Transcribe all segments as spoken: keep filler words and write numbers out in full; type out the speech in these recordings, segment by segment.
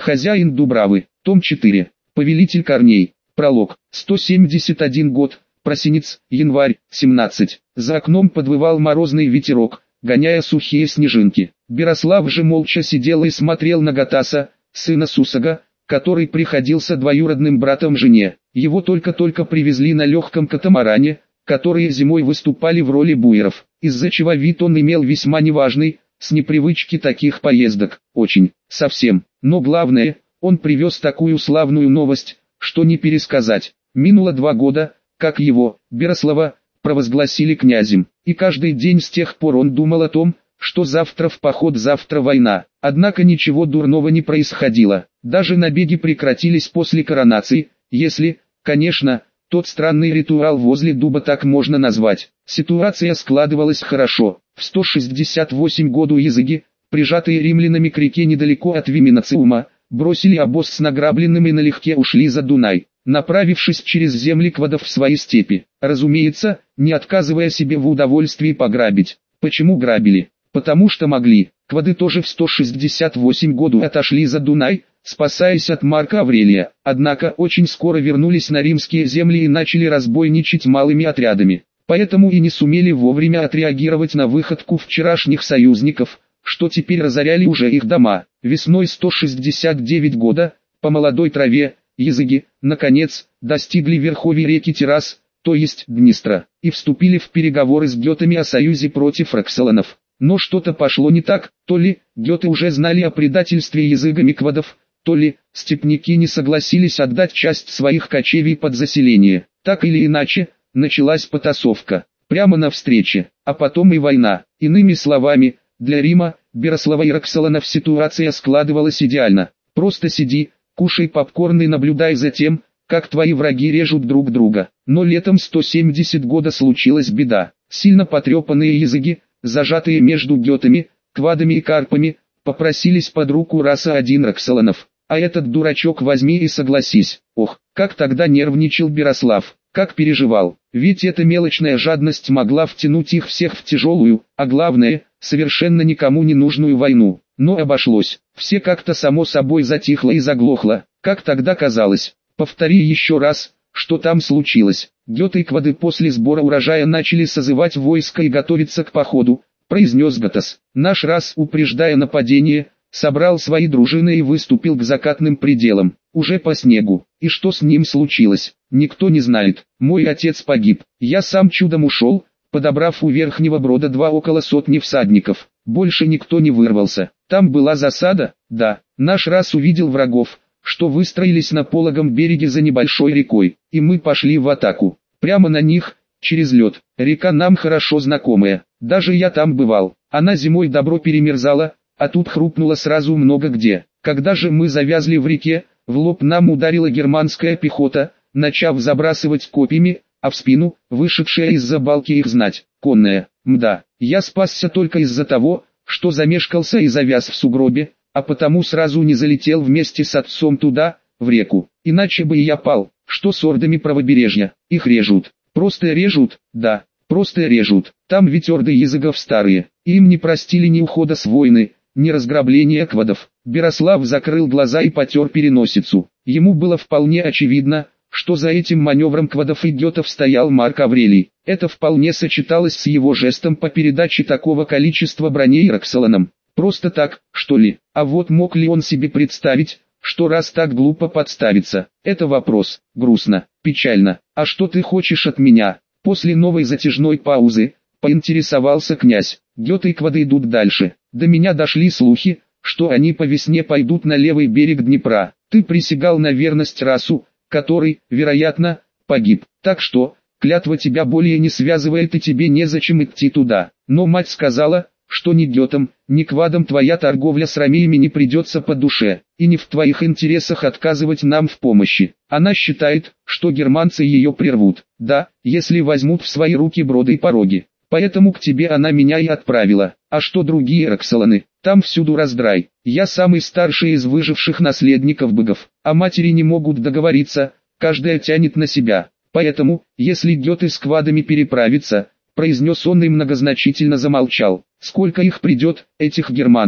Хозяин Дубравы. Том четыре. Повелитель корней. Пролог. сто семьдесят один год. Просенец. Январь. семнадцать. За окном подвывал морозный ветерок, гоняя сухие снежинки. Берослав же молча сидел и смотрел на Гатаса, сына Сусага, который приходился двоюродным братом жене. Его только-только привезли на легком катамаране, которые зимой выступали в роли буеров, из-за чего вид он имел весьма неважный, с непривычки таких поездок, очень, совсем. Но главное, он привез такую славную новость, что не пересказать. Минуло два года, как его, Берослава, провозгласили князем, и каждый день с тех пор он думал о том, что завтра в поход, завтра война. Однако ничего дурного не происходило, даже набеги прекратились после коронации, если, конечно, тот странный ритуал возле дуба так можно назвать. Ситуация складывалась хорошо. В сто шестьдесят восьмом году языки, прижатые римлянами к реке недалеко от Виминациума, бросили обоз с награбленным и налегке ушли за Дунай, направившись через земли квадов в свои степи. Разумеется, не отказывая себе в удовольствии пограбить. Почему грабили? Потому что могли. Квады тоже в сто шестьдесят восьмом году отошли за Дунай, спасаясь от Марка Аврелия, однако очень скоро вернулись на римские земли и начали разбойничать малыми отрядами. Поэтому и не сумели вовремя отреагировать на выходку вчерашних союзников, что теперь разоряли уже их дома. Весной сто шестьдесят девятого года, по молодой траве, языки, наконец, достигли верховья реки Тирас, то есть Днестра, и вступили в переговоры с гетами о союзе против роксоланов. Но что-то пошло не так, то ли геты уже знали о предательстве языгами квадов, то ли степняки не согласились отдать часть своих кочевий под заселение. Так или иначе, началась потасовка, прямо на встрече, а потом и война. Иными словами, для Рима, Берослава и Роксоланов ситуация складывалась идеально. Просто сиди, кушай попкорн и наблюдай за тем, как твои враги режут друг друга. Но летом сто семидесятого года случилась беда. Сильно потрепанные языки, зажатые между гетами, квадами и карпами, попросились под руку раса один Роксоланов. А этот дурачок возьми и согласись. Ох, как тогда нервничал Берослав, как переживал. Ведь эта мелочная жадность могла втянуть их всех в тяжелую, а главное, совершенно никому не нужную войну. Но обошлось. Все как-то само собой затихло и заглохло, как тогда казалось. Повтори еще раз, что там случилось. Геты и квады после сбора урожая начали созывать войско и готовиться к походу, произнес Гатас. Наш рас, упреждая нападение, собрал свои дружины и выступил к закатным пределам, уже по снегу. И что с ним случилось, никто не знает. Мой отец погиб, я сам чудом ушел, подобрав у верхнего брода два около сотни всадников. Больше никто не вырвался. Там была засада, да, наш рас увидел врагов, что выстроились на пологом береге за небольшой рекой, и мы пошли в атаку. Прямо на них, через лед. Река нам хорошо знакомая, даже я там бывал. Она зимой добро перемерзала, а тут хрупнуло сразу много где. Когда же мы завязли в реке, в лоб нам ударила германская пехота, начав забрасывать копьями, а в спину, вышедшая из-за балки их знать, конная. Мда, я спасся только из-за того, что замешкался и завяз в сугробе, а потому сразу не залетел вместе с отцом туда, в реку. Иначе бы и я пал. Что с ордами правобережья? Их режут. Просто режут, да, просто режут. Там ведь орды языков старые, и им не простили ни ухода с войны, ни разграбления квадов. Берослав закрыл глаза и потер переносицу. Ему было вполне очевидно, что за этим маневром квадов и гетов стоял Марк Аврелий. Это вполне сочеталось с его жестом по передаче такого количества броней Роксоланам. Просто так, что ли? А вот мог ли он себе представить, что раз так глупо подставиться? Это вопрос. Грустно, печально. А что ты хочешь от меня? После новой затяжной паузы, поинтересовался князь. Геты и квады идут дальше. До меня дошли слухи, что они по весне пойдут на левый берег Днепра. Ты присягал на верность расу, который, вероятно, погиб. Так что, клятва тебя более не связывает и тебе незачем идти туда. Но мать сказала, что ни гетам, ни квадам твоя торговля с ромеями не придется по душе, и не в твоих интересах отказывать нам в помощи. Она считает, что германцы ее прервут, да, если возьмут в свои руки броды и пороги. Поэтому к тебе она меня и отправила. А что другие Роксоланы? Там всюду раздрай. Я самый старший из выживших наследников богов, а матери не могут договориться, каждая тянет на себя. Поэтому, если геты с квадами переправятся, произнес он и многозначительно замолчал. Сколько их придет, этих германцев?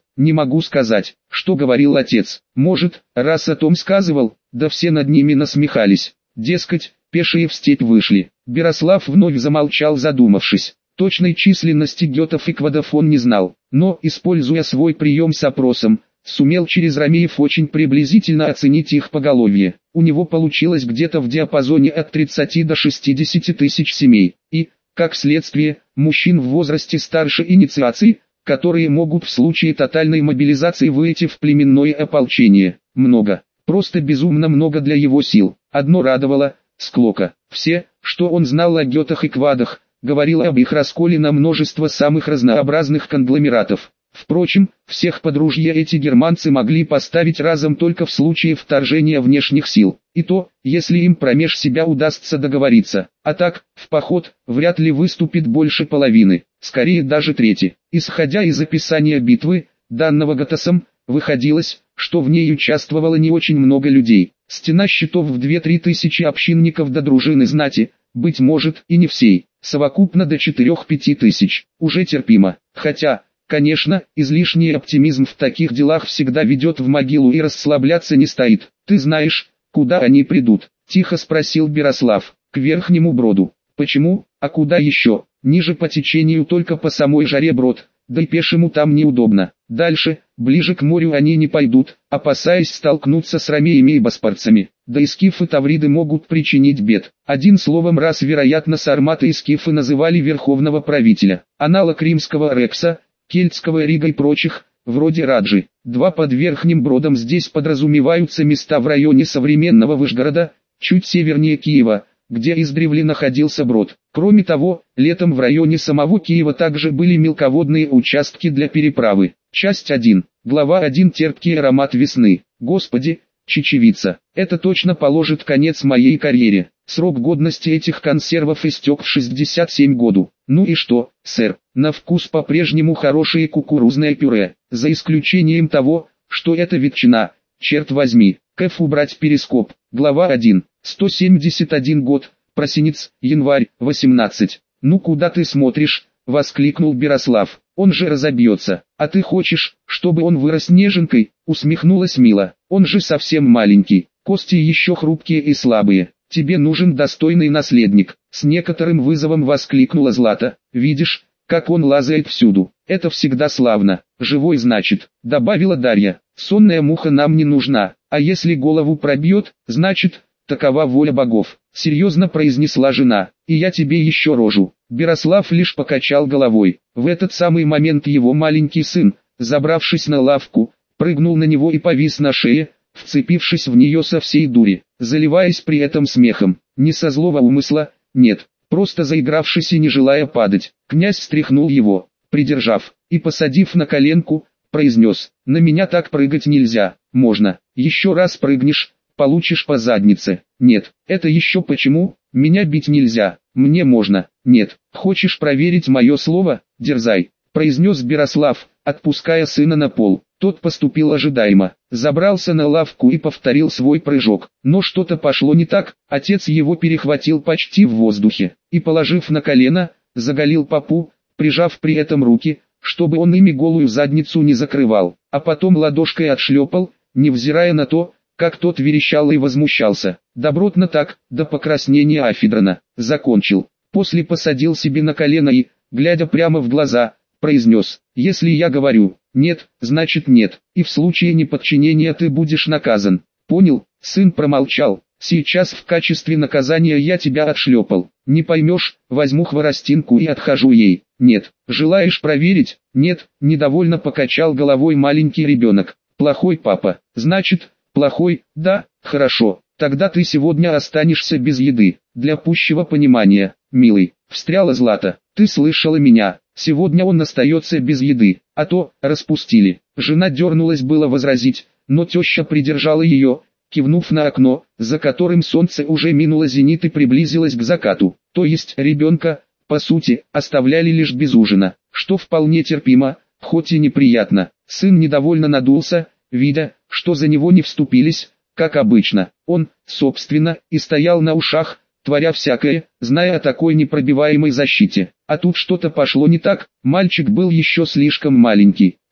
Не могу сказать, что говорил отец. Может, раз о том сказывал, да все над ними насмехались. Дескать, пешие в степь вышли. Берослав вновь замолчал, задумавшись. Точной численности гетов и квадов он не знал, но, используя свой прием с опросом, сумел через ромеев очень приблизительно оценить их поголовье. У него получилось где-то в диапазоне от тридцати до шестидесяти тысяч семей, и, как следствие, мужчин в возрасте старше инициации, которые могут в случае тотальной мобилизации выйти в племенное ополчение. Много, просто безумно много для его сил. Одно радовало – склока. Все, что он знал о гетах и квадах, говорило об их расколе на множество самых разнообразных конгломератов. Впрочем, всех под ружье эти германцы могли поставить разом только в случае вторжения внешних сил, и то, если им промеж себя удастся договориться. А так, в поход, вряд ли выступит больше половины, скорее даже трети. Исходя из описания битвы, данного Гатасом, выходилось, что в ней участвовало не очень много людей. Стена щитов в две-три тысячи общинников до дружины знати, быть может и не всей, совокупно до четырёх-пяти тысяч, уже терпимо, хотя... Конечно, излишний оптимизм в таких делах всегда ведет в могилу и расслабляться не стоит. Ты знаешь, куда они придут? Тихо спросил Берослав. К Верхнему Броду. Почему? А куда еще? Ниже по течению только по самой жаре Брод, да и пешему там неудобно. Дальше, ближе к морю они не пойдут, опасаясь столкнуться с ромеями и боспарцами. Да и скифы тавриды могут причинить бед. Один словом раз вероятно сарматы и скифы называли верховного правителя. Аналог римского Рекса, кельтского Рига и прочих, вроде Раджи. Два под Верхним Бродом здесь подразумеваются места в районе современного Вышгорода, чуть севернее Киева, где издревле находился Брод. Кроме того, летом в районе самого Киева также были мелководные участки для переправы. Часть один. Глава один. Терпкий аромат весны. Господи, чечевица. Это точно положит конец моей карьере. Срок годности этих консервов истек в шестьдесят семь году. Ну и что, сэр, на вкус по-прежнему хорошее кукурузное пюре, за исключением того, что это ветчина, черт возьми. Кэф убрать перископ. Глава один. сто семьдесят один год, просенец, январь, восемнадцать. Ну куда ты смотришь? Воскликнул Берослав. Он же разобьется. А ты хочешь, чтобы он вырос неженкой? Усмехнулась Мила. Он же совсем маленький, кости еще хрупкие и слабые. Тебе нужен достойный наследник. С некоторым вызовом воскликнула Злата. Видишь, как он лазает всюду. Это всегда славно. Живой значит, добавила Дарья. Сонная муха нам не нужна. А если голову пробьет, значит, такова воля богов. Серьезно произнесла жена. И я тебе еще рожу. Берослав лишь покачал головой. В этот самый момент его маленький сын, забравшись на лавку, прыгнул на него и повис на шее, вцепившись в нее со всей дури, заливаясь при этом смехом. Не со злого умысла, нет, просто заигравшись и не желая падать. Князь встряхнул его, придержав, и посадив на коленку, произнес: «На меня так прыгать нельзя, можно, еще раз прыгнешь, получишь по заднице». «Нет, это еще почему? Меня бить нельзя, мне можно». «Нет, хочешь проверить мое слово? Дерзай», произнес Берослав, отпуская сына на пол. Тот поступил ожидаемо, забрался на лавку и повторил свой прыжок. Но что-то пошло не так, отец его перехватил почти в воздухе, и положив на колено, заголил попу, прижав при этом руки, чтобы он ими голую задницу не закрывал, а потом ладошкой отшлепал, невзирая на то, как тот верещал и возмущался. Добротно так, до покраснения Афидрона. Закончил. После посадил себе на колено и, глядя прямо в глаза, произнес: «Если я говорю «нет», значит нет, и в случае неподчинения ты будешь наказан». Понял?» Сын промолчал. «Сейчас в качестве наказания я тебя отшлепал. Не поймешь, возьму хворостинку и отхожу ей». «Нет». «Желаешь проверить?» «Нет», недовольно покачал головой маленький ребенок. «Плохой папа». «Значит, плохой, да, хорошо. Тогда ты сегодня останешься без еды. Для пущего понимания, милый», встряла Злата. «Ты слышала меня. Сегодня он остается без еды, а то, распустили». Жена дернулась было возразить, но теща придержала ее, кивнув на окно, за которым солнце уже минуло зенит и приблизилось к закату. То есть ребенка, по сути, оставляли лишь без ужина, что вполне терпимо, хоть и неприятно. Сын недовольно надулся, видя, что за него не вступились, как обычно. Он, собственно, и стоял на ушах, творя всякое, зная о такой непробиваемой защите. А тут что-то пошло не так, мальчик был еще слишком маленький.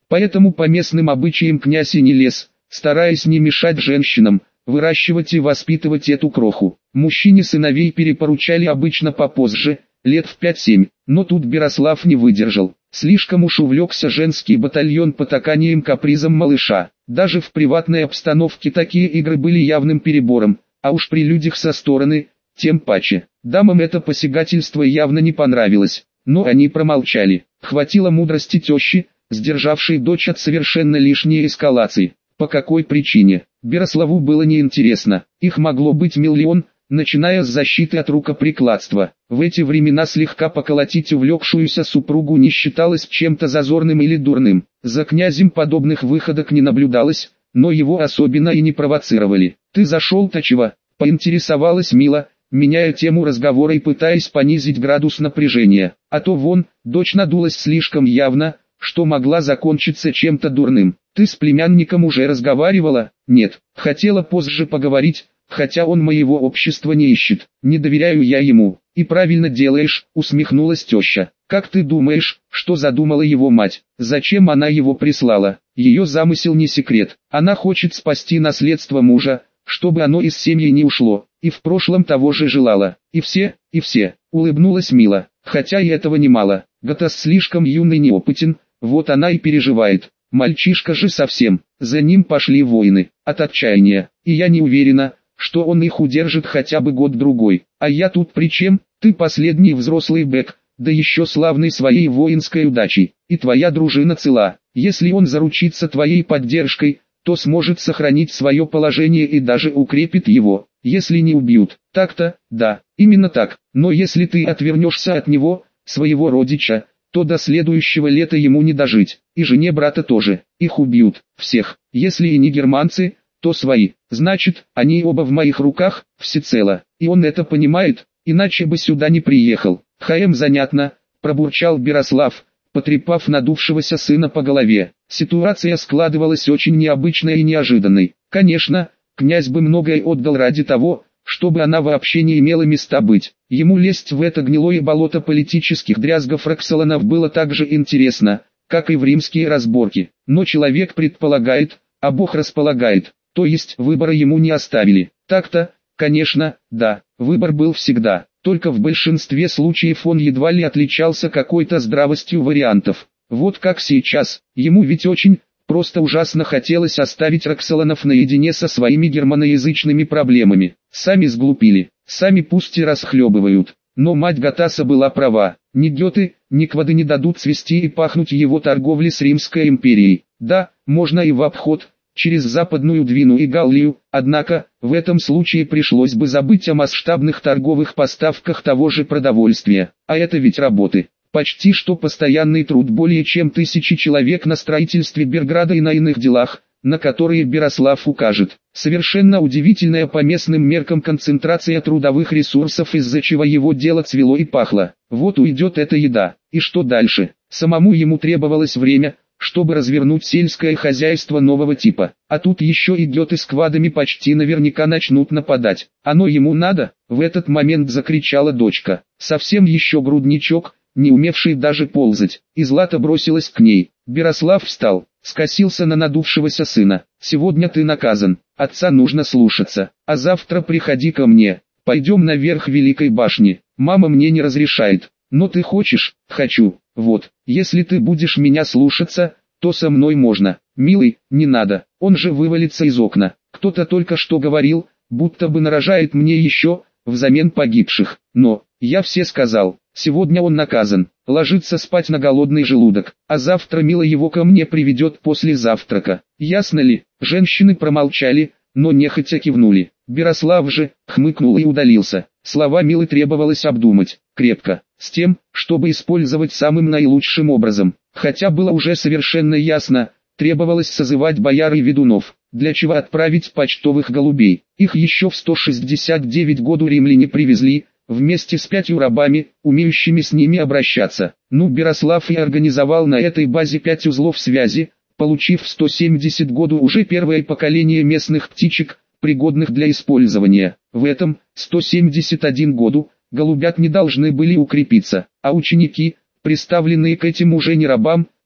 Поэтому по местным обычаям князь и не лез, стараясь не мешать женщинам, выращивать и воспитывать эту кроху. Мужчине сыновей перепоручали обычно попозже, лет в пять-семь, но тут Берослав не выдержал. Слишком уж увлекся женский батальон потаканием капризом малыша. Даже в приватной обстановке такие игры были явным перебором, а уж при людях со стороны, тем паче. Дамам это посягательство явно не понравилось, но они промолчали. Хватило мудрости тещи, сдержавшей дочь от совершенно лишней эскалации. По какой причине? Берославу было неинтересно. Их могло быть миллион, начиная с защиты от рукоприкладства. В эти времена слегка поколотить увлекшуюся супругу не считалось чем-то зазорным или дурным. За князем подобных выходок не наблюдалось, но его особенно и не провоцировали. «Ты зашел-то чего?» — поинтересовалась Мила, меняя тему разговора и пытаясь понизить градус напряжения. А то вон, дочь надулась слишком явно, что могла закончиться чем-то дурным. «Ты с племянником уже разговаривала?» «Нет, хотела позже поговорить, хотя он моего общества не ищет, не доверяю я ему». «И правильно делаешь», — усмехнулась теща. «Как ты думаешь, что задумала его мать? Зачем она его прислала? Ее замысел не секрет. Она хочет спасти наследство мужа, чтобы оно из семьи не ушло, и в прошлом того же желала. И все, и все», — улыбнулась Мила. «Хотя и этого немало. Гатас слишком юный и неопытен, вот она и переживает. Мальчишка же совсем, за ним пошли войны, от отчаяния, и я не уверена, что он их удержит хотя бы год-другой. А я тут при чем? Ты последний взрослый бэк, да еще славный своей воинской удачей, и твоя дружина цела. Если он заручится твоей поддержкой, то сможет сохранить свое положение и даже укрепит его, если не убьют. Так-то, да, именно так, но если ты отвернешься от него, своего родича, то до следующего лета ему не дожить, и жене брата тоже, их убьют, всех, если и не германцы, то свои, значит, они оба в моих руках, всецело, и он это понимает, иначе бы сюда не приехал. «Хм, занятно», — пробурчал Берослав, потрепав надувшегося сына по голове. Ситуация складывалась очень необычной и неожиданной. Конечно, князь бы многое отдал ради того, чтобы она вообще не имела места быть. Ему лезть в это гнилое болото политических дрязгов Роксоланов было так же интересно, как и в римские разборки. Но человек предполагает, а Бог располагает, то есть выбора ему не оставили. Так-то, конечно, да, выбор был всегда, только в большинстве случаев он едва ли отличался какой-то здравостью вариантов. Вот как сейчас, ему ведь очень... Просто ужасно хотелось оставить Роксоланов наедине со своими германоязычными проблемами. Сами сглупили, сами пусть и расхлебывают. Но мать Гатаса была права. Ни Гёте, ни Квады не дадут цвести и пахнуть его торговле с Римской империей. Да, можно и в обход, через Западную Двину и Галлию, однако, в этом случае пришлось бы забыть о масштабных торговых поставках того же продовольствия. А это ведь работы. Почти что постоянный труд более чем тысячи человек на строительстве Берграда и на иных делах, на которые Берослав укажет. Совершенно удивительная по местным меркам концентрация трудовых ресурсов, из-за чего его дело цвело и пахло. Вот уйдет эта еда, и что дальше? Самому ему требовалось время, чтобы развернуть сельское хозяйство нового типа. А тут еще и Гёте с Квадами почти наверняка начнут нападать. Оно ему надо? В этот момент закричала дочка. Совсем еще грудничок, не умевший даже ползать, и Злата бросилась к ней. Берослав встал, скосился на надувшегося сына. «Сегодня ты наказан, отца нужно слушаться, а завтра приходи ко мне, пойдем наверх Великой башни, мама мне не разрешает, но ты хочешь?» «Хочу, вот, если ты будешь меня слушаться, то со мной можно». «Милый, не надо, он же вывалится из окна, кто-то только что говорил, будто бы нарожает мне еще, взамен погибших, но, я все сказал». Сегодня он наказан, ложится спать на голодный желудок, а завтра Мила его ко мне приведет после завтрака. Ясно ли? Женщины промолчали, но нехотя кивнули. Берослав же, хмыкнул и удалился. Слова Милы требовалось обдумать, крепко, с тем, чтобы использовать самым наилучшим образом. Хотя было уже совершенно ясно, требовалось созывать бояр и ведунов, для чего отправить почтовых голубей. Их еще в сто шестьдесят девятом году римляне привезли, вместе с пятью рабами, умеющими с ними обращаться. Ну, Берослав и организовал на этой базе пять узлов связи, получив в сто семидесятом году уже первое поколение местных птичек, пригодных для использования. В этом, сто семьдесят первом году, голубят не должны были укрепиться, а ученики, представленные к этим уже не рабам,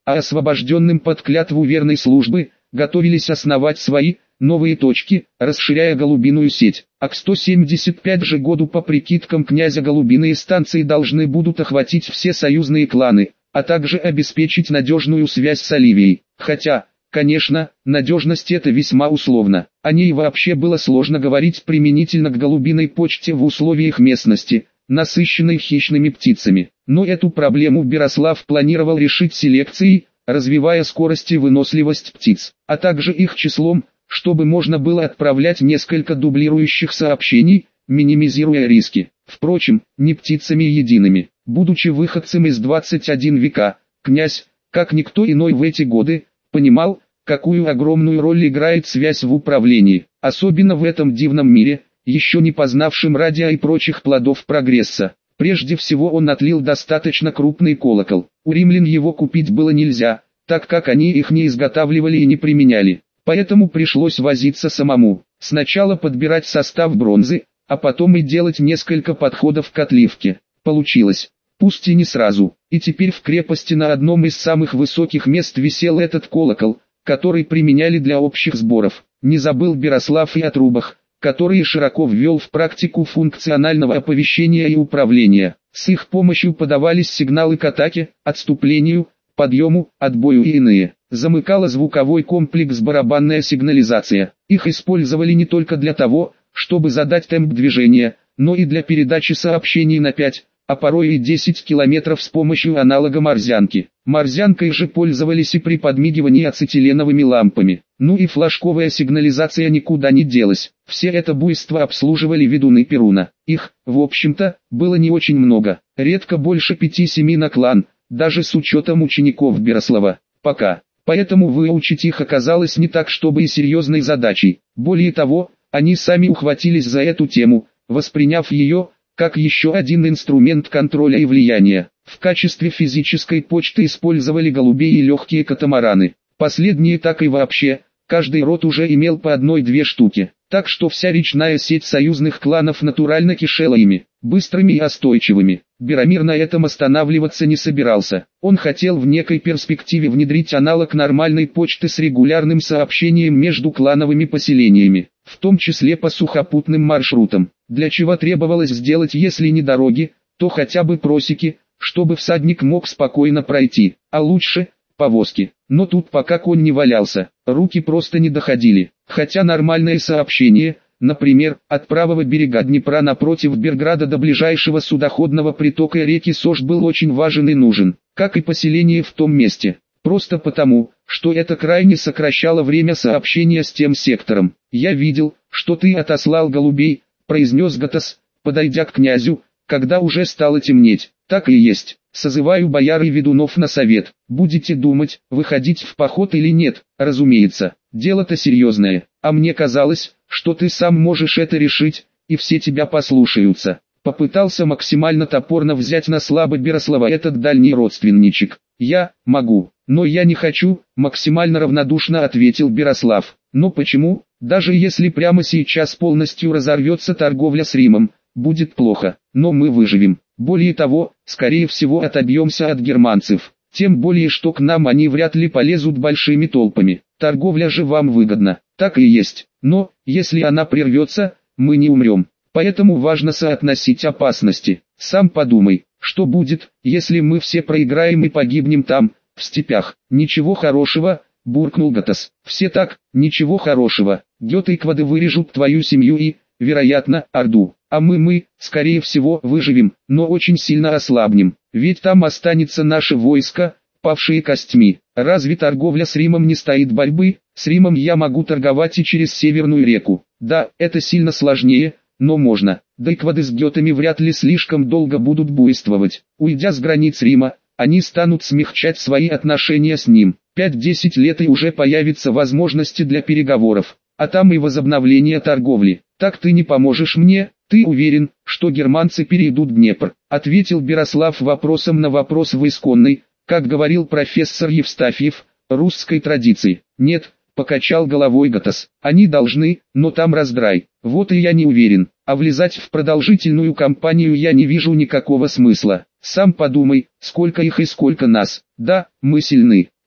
а освобожденным под клятву верной службы, готовились основать свои, новые точки, расширяя голубиную сеть. А к сто семьдесят пятому же году по прикидкам князя голубиные станции должны будут охватить все союзные кланы, а также обеспечить надежную связь с Оливией. Хотя, конечно, надежность это весьма условно. О ней вообще было сложно говорить применительно к голубиной почте в условиях местности, насыщенной хищными птицами. Но эту проблему Берослав планировал решить селекцией, развивая скорость и выносливость птиц, а также их числом, чтобы можно было отправлять несколько дублирующих сообщений, минимизируя риски. Впрочем, не птицами едиными. Будучи выходцем из двадцать первого века, князь, как никто иной в эти годы, понимал, какую огромную роль играет связь в управлении, особенно в этом дивном мире, еще не познавшим радио и прочих плодов прогресса. Прежде всего он отлил достаточно крупный колокол. У римлян его купить было нельзя, так как они их не изготавливали и не применяли. Поэтому пришлось возиться самому. Сначала подбирать состав бронзы, а потом и делать несколько подходов к отливке. Получилось, пусть и не сразу. И теперь в крепости на одном из самых высоких мест висел этот колокол, который применяли для общих сборов. Не забыл Берослав и о трубах, которые широко ввел в практику функционального оповещения и управления. С их помощью подавались сигналы к атаке, отступлению, подъему, отбою и иные. Замыкала звуковой комплекс барабанная сигнализация. Их использовали не только для того, чтобы задать темп движения, но и для передачи сообщений на пять, а порой и десять километров с помощью аналога морзянки. Морзянкой же пользовались и при подмигивании ацетиленовыми лампами. Ну и флажковая сигнализация никуда не делась. Все это буйство обслуживали ведуны Перуна. Их, в общем-то, было не очень много, редко больше пяти-семи на клан, даже с учетом учеников Берослава. Пока. Поэтому выучить их оказалось не так чтобы и серьезной задачей. Более того, они сами ухватились за эту тему, восприняв ее, как еще один инструмент контроля и влияния. В качестве физической почты использовали голубей и легкие катамараны. Последние так и вообще, каждый род уже имел по одной-две штуки. Так что вся речная сеть союзных кланов натурально кишела ими, быстрыми и остойчивыми. Беромир на этом останавливаться не собирался. Он хотел в некой перспективе внедрить аналог нормальной почты с регулярным сообщением между клановыми поселениями, в том числе по сухопутным маршрутам. Для чего требовалось сделать, если не дороги, то хотя бы просеки, чтобы всадник мог спокойно пройти, а лучше – повозки. Но тут пока конь не валялся, руки просто не доходили. Хотя нормальное сообщение, например, от правого берега Днепра напротив Берграда до ближайшего судоходного притока реки Сож был очень важен и нужен, как и поселение в том месте. Просто потому, что это крайне сокращало время сообщения с тем сектором. «Я видел, что ты отослал голубей», — произнес Гатас, подойдя к князю, когда уже стало темнеть. «Так и есть. Созываю бояр и ведунов на совет. Будете думать, выходить в поход или нет, разумеется. Дело-то серьезное, а мне казалось, что ты сам можешь это решить, и все тебя послушаются». Попытался максимально топорно взять на слабо Берослава этот дальний родственничек. «Я могу, но я не хочу», — максимально равнодушно ответил Берослав. «Но почему? Даже если прямо сейчас полностью разорвется торговля с Римом, будет плохо, но мы выживем. Более того, скорее всего отобьемся от германцев. Тем более, что к нам они вряд ли полезут большими толпами. Торговля же вам выгодна». «Так и есть, но, если она прервется, мы не умрем. Поэтому важно соотносить опасности. Сам подумай, что будет, если мы все проиграем и погибнем там, в степях». «Ничего хорошего», — буркнул Гатас. «Все так, ничего хорошего. Гёте-квады вырежут твою семью и, вероятно, Орду. А мы-мы, скорее всего, выживем, но очень сильно ослабнем. Ведь там останется наше войско, павшие костьми. Разве торговля с Римом не стоит борьбы? С Римом я могу торговать и через Северную реку. Да, это сильно сложнее, но можно. Да и квады с гетами вряд ли слишком долго будут буйствовать. Уйдя с границ Рима, они станут смягчать свои отношения с ним. пять-десять лет и уже появятся возможности для переговоров, а там и возобновление торговли. Так ты не поможешь мне? Ты уверен, что германцы перейдут Днепр?» — ответил Берослав вопросом на вопрос в исконной, как говорил профессор Евстафьев, русской традиции. «Нет», — покачал головой Гатас, — «они должны, но там раздрай. Вот и я не уверен, а влезать в продолжительную кампанию я не вижу никакого смысла. Сам подумай, сколько их и сколько нас. Да, мы сильны,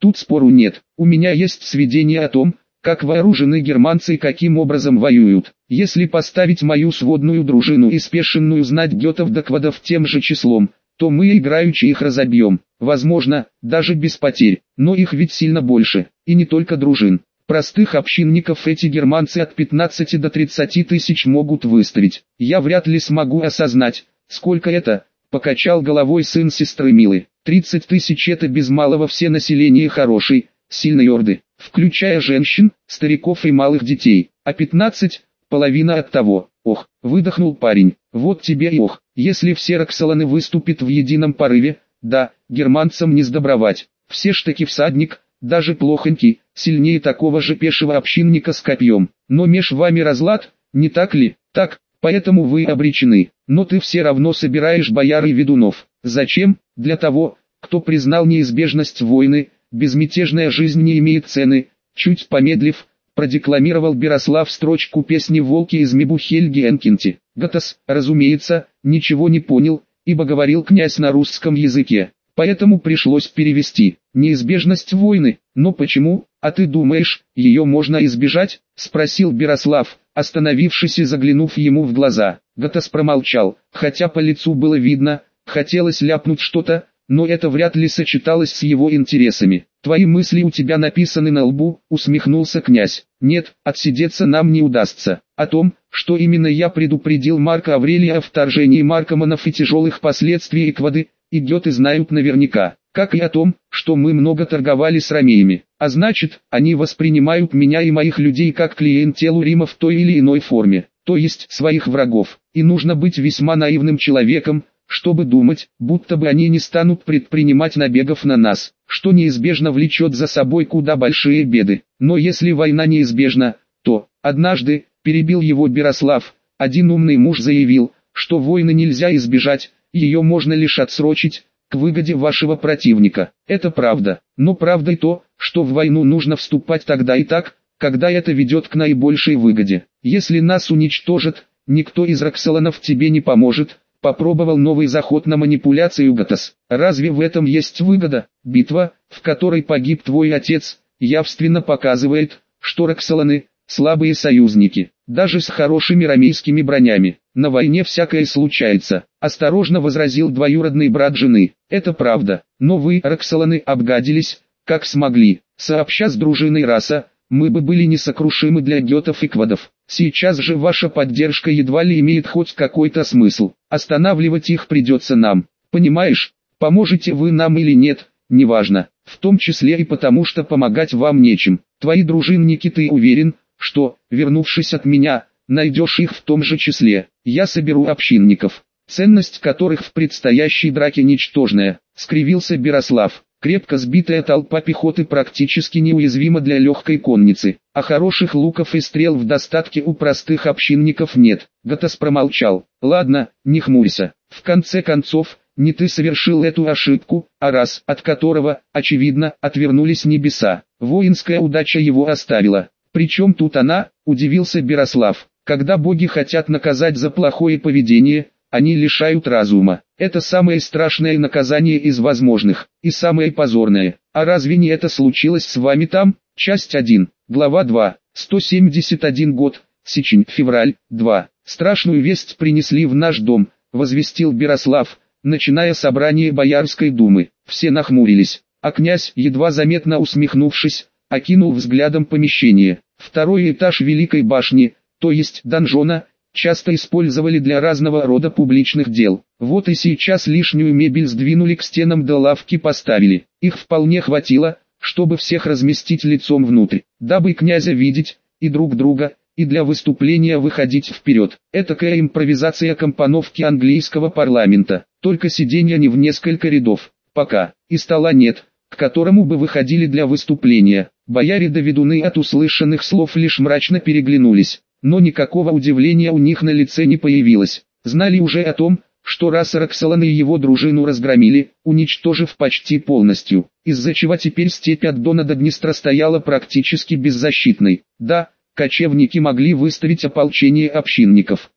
Тут спору нет. У меня есть сведения о том, как вооружены германцы и каким образом воюют. Если поставить мою сводную дружину и спешенную знать гетов да квадов тем же числом, то мы играючи их разобьем. Возможно, даже без потерь, но их ведь сильно больше, и не только дружин. Простых общинников эти германцы от пятнадцати до тридцати тысяч могут выставить. Я вряд ли смогу осознать, сколько это, покачал головой сын сестры Милы. тридцать тысяч это без малого все население хорошей, сильной орды, включая женщин, стариков и малых детей, а пятнадцать – половина от того. Ох, выдохнул парень, вот тебе и ох, если все Роксоланы выступят в едином порыве, да, германцам не сдобровать, все ж таки всадник, даже плохонький, сильнее такого же пешего общинника с копьем, но меж вами разлад, не так ли? Так, поэтому вы обречены, но ты все равно собираешь бояр и ведунов. Зачем? Для того, кто признал неизбежность войны, безмятежная жизнь не имеет цены, чуть помедлив, продекламировал Берослав строчку песни «Волки из Мибу Хельги Энкинти». Гатас, разумеется, ничего не понял, ибо говорил князь на русском языке, поэтому пришлось перевести. Неизбежность войны, но почему, а ты думаешь, ее можно избежать? Спросил Берослав, остановившись и заглянув ему в глаза. Гатас промолчал, хотя по лицу было видно, хотелось ляпнуть что-то, но это вряд ли сочеталось с его интересами. «Твои мысли у тебя написаны на лбу», — усмехнулся князь. «Нет, отсидеться нам не удастся. О том, что именно я предупредил Марка Аврелия о вторжении маркоманов и тяжелых последствиях Эквады, и геты знают наверняка, как и о том, что мы много торговали с ромеями. А значит, они воспринимают меня и моих людей как клиентелу Рима в той или иной форме, то есть своих врагов. И нужно быть весьма наивным человеком, чтобы думать, будто бы они не станут предпринимать набегов на нас, что неизбежно влечет за собой куда большие беды. Но если война неизбежна, то, однажды, перебил его Берослав, один умный муж заявил, что войны нельзя избежать, ее можно лишь отсрочить, к выгоде вашего противника. Это правда, но правда и то, что в войну нужно вступать тогда и так, когда это ведет к наибольшей выгоде. Если нас уничтожат, никто из Роксоланов тебе не поможет. Попробовал новый заход на манипуляцию Гатас. Разве в этом есть выгода? Битва, в которой погиб твой отец, явственно показывает, что Роксоланы – слабые союзники, даже с хорошими ромейскими бронями. На войне всякое случается, осторожно возразил двоюродный брат жены. Это правда, но вы, Роксоланы, обгадились, как смогли. Сообща с дружиной Раса, мы бы были несокрушимы для гетов и квадов. Сейчас же ваша поддержка едва ли имеет хоть какой-то смысл. Останавливать их придется нам. Понимаешь, поможете вы нам или нет, неважно. В том числе и потому, что помогать вам нечем. Твои дружинники, ты уверен, что, вернувшись от меня, найдешь их в том же числе. Я соберу общинников, ценность которых в предстоящей драке ничтожная, скривился Берослав. Крепко сбитая толпа пехоты практически неуязвима для легкой конницы, а хороших луков и стрел в достатке у простых общинников нет. Гатас промолчал. Ладно, не хмурься. В конце концов, не ты совершил эту ошибку, а раз, от которого, очевидно, отвернулись небеса. Воинская удача его оставила. Причем тут она, удивился Берослав. Когда боги хотят наказать за плохое поведение, они лишают разума. Это самое страшное наказание из возможных, и самое позорное. А разве не это случилось с вами там? Часть один, глава два, сто семьдесят один год, сечень, февраль, два. Страшную весть принесли в наш дом, возвестил Берослав, начиная собрание Боярской думы. Все нахмурились, а князь, едва заметно усмехнувшись, окинул взглядом помещение. Второй этаж Великой башни, то есть донжона, часто использовали для разного рода публичных дел. Вот и сейчас лишнюю мебель сдвинули к стенам да лавки поставили. Их вполне хватило, чтобы всех разместить лицом внутрь, дабы князя видеть, и друг друга, и для выступления выходить вперед. Этакая импровизация компоновки английского парламента, только сиденья не в несколько рядов, пока, и стола нет, к которому бы выходили для выступления. Бояре да ведуны от услышанных слов лишь мрачно переглянулись. Но никакого удивления у них на лице не появилось. Знали уже о том, что раз Роксоланы и его дружину разгромили, уничтожив почти полностью, из-за чего теперь степь от Дона до Днестра стояла практически беззащитной. Да, кочевники могли выставить ополчение общинников,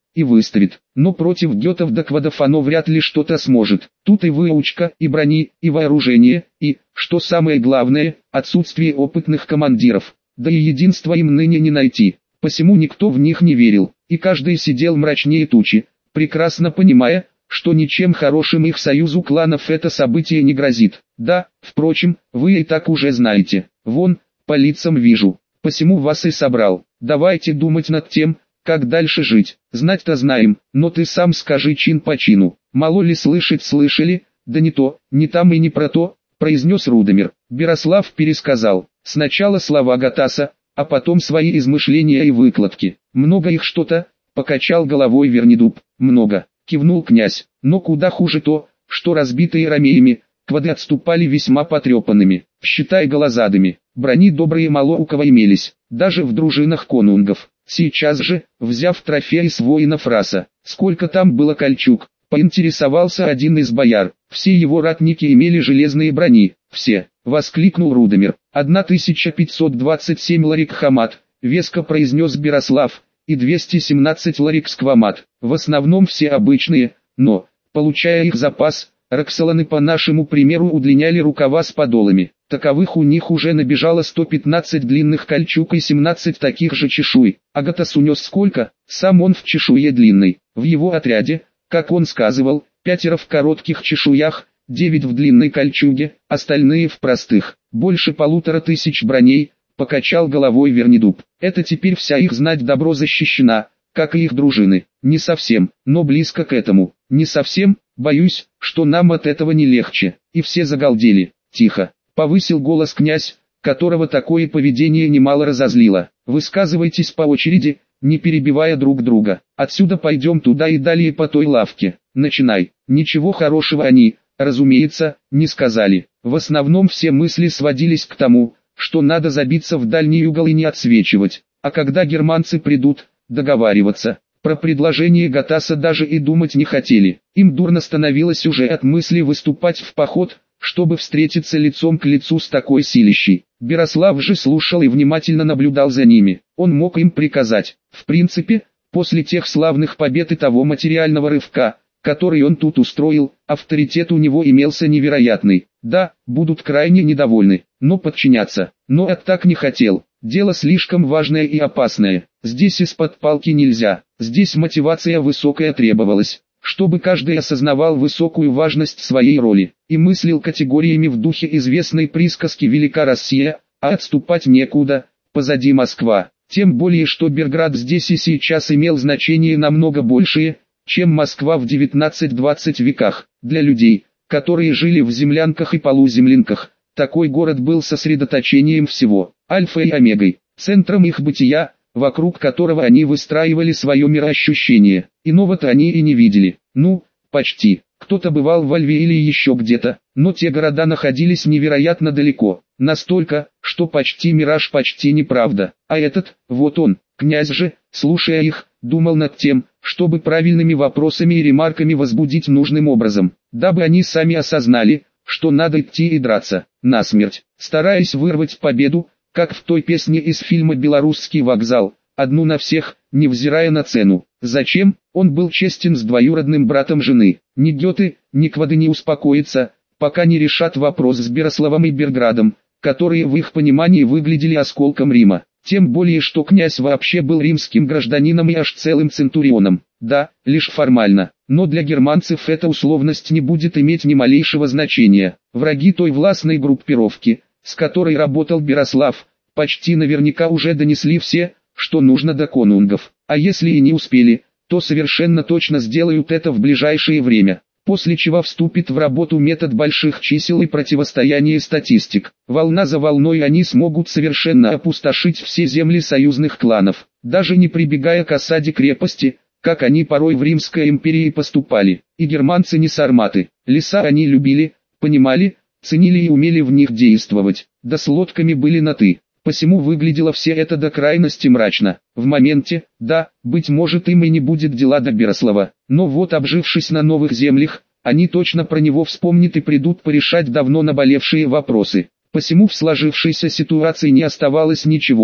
и выставит. Но против гетов да квадов оно вряд ли что-то сможет. Тут и выучка, и брони, и вооружение, и, что самое главное, отсутствие опытных командиров. Да и единства им ныне не найти. Посему никто в них не верил, и каждый сидел мрачнее тучи, прекрасно понимая, что ничем хорошим их союзу кланов это событие не грозит. Да, впрочем, вы и так уже знаете. Вон, по лицам вижу. Посему вас и собрал. Давайте думать над тем, как дальше жить. Знать-то знаем, но ты сам скажи чин по чину. Мало ли слышать слышали, да не то, не там и не про то, произнес Рудомир. Берослав пересказал. Сначала слова Гатаса, а потом свои измышления и выкладки. Много их что-то, покачал головой Вернидуб. Много, кивнул князь. Но куда хуже то, что разбитые ромеями, квады отступали весьма потрепанными, считай голозадыми. Брони добрые мало у кого имелись, даже в дружинах конунгов. Сейчас же, взяв трофей с воинов раса, сколько там было кольчуг, поинтересовался один из бояр. Все его ратники имели железные брони, все, воскликнул Рудомир. тысяча пятьсот двадцать семь ларик-хамат, веско произнес Берослав, и двести семнадцать ларик-сквамат, в основном все обычные, но, получая их запас, Роксоланы по нашему примеру удлиняли рукава с подолами. Таковых у них уже набежало сто пятнадцать длинных кольчуг и семнадцать таких же чешуй. Агатас унес сколько? Сам он в чешуе длинной. В его отряде, как он сказывал, пятеро в коротких чешуях, девять в длинной кольчуге, остальные в простых. Больше полутора тысяч броней, покачал головой Вернидуб. Это теперь вся их знать добро защищена, как и их дружины. Не совсем, но близко к этому. Не совсем, боюсь, что нам от этого не легче. И все загалдели. Тихо, повысил голос князь, которого такое поведение немало разозлило. Высказывайтесь по очереди, не перебивая друг друга. Отсюда пойдем туда и далее по той лавке. Начинай. Ничего хорошего они, разумеется, не сказали. В основном все мысли сводились к тому, что надо забиться в дальний угол и не отсвечивать. А когда германцы придут, договариваться. Про предложение Гатаса даже и думать не хотели. Им дурно становилось уже от мысли выступать в поход, чтобы встретиться лицом к лицу с такой силищей. Берослав же слушал и внимательно наблюдал за ними. Он мог им приказать. В принципе, после тех славных побед и того материального рывка, который он тут устроил, авторитет у него имелся невероятный. Да, будут крайне недовольны, но подчиняться. Но от так не хотел. Дело слишком важное и опасное. Здесь из-под палки нельзя. Здесь мотивация высокая требовалась, чтобы каждый осознавал высокую важность своей роли и мыслил категориями в духе известной присказки «Велика Россия, а отступать некуда, позади Москва». Тем более, что Берград здесь и сейчас имел значение намного большее, чем Москва в девятнадцатом-двадцатом веках. Для людей, которые жили в землянках и полуземлянках, такой город был сосредоточением всего, альфой и омегой, центром их бытия, вокруг которого они выстраивали свое мироощущение. Иного-то они и не видели. Ну, почти. Кто-то бывал во Льве или еще где-то, но те города находились невероятно далеко. Настолько, что почти мираж, почти неправда. А этот, вот он, князь же, слушая их, думал над тем, чтобы правильными вопросами и ремарками возбудить нужным образом, дабы они сами осознали, что надо идти и драться, насмерть, стараясь вырвать победу, как в той песне из фильма «Белорусский вокзал», одну на всех, невзирая на цену. Зачем? Он был честен с двоюродным братом жены. Ни Гёте, ни квады не успокоятся, пока не решат вопрос с Берославом и Берградом, которые в их понимании выглядели осколком Рима. Тем более, что князь вообще был римским гражданином и аж целым центурионом. Да, лишь формально, но для германцев эта условность не будет иметь ни малейшего значения. Враги той властной группировки, с которой работал Берослав, почти наверняка уже донесли все, что нужно до конунгов. А если и не успели, то совершенно точно сделают это в ближайшее время. После чего вступит в работу метод больших чисел и противостояние статистик. Волна за волной они смогут совершенно опустошить все земли союзных кланов, даже не прибегая к осаде крепости, как они порой в Римской империи поступали. И германцы не сарматы. Леса они любили, понимали, ценили и умели в них действовать, да с лодками были на «ты». Посему выглядело все это до крайности мрачно. В моменте, да, быть может им и не будет дела до Берослава, но вот обжившись на новых землях, они точно про него вспомнят и придут порешать давно наболевшие вопросы. Посему в сложившейся ситуации не оставалось ничего,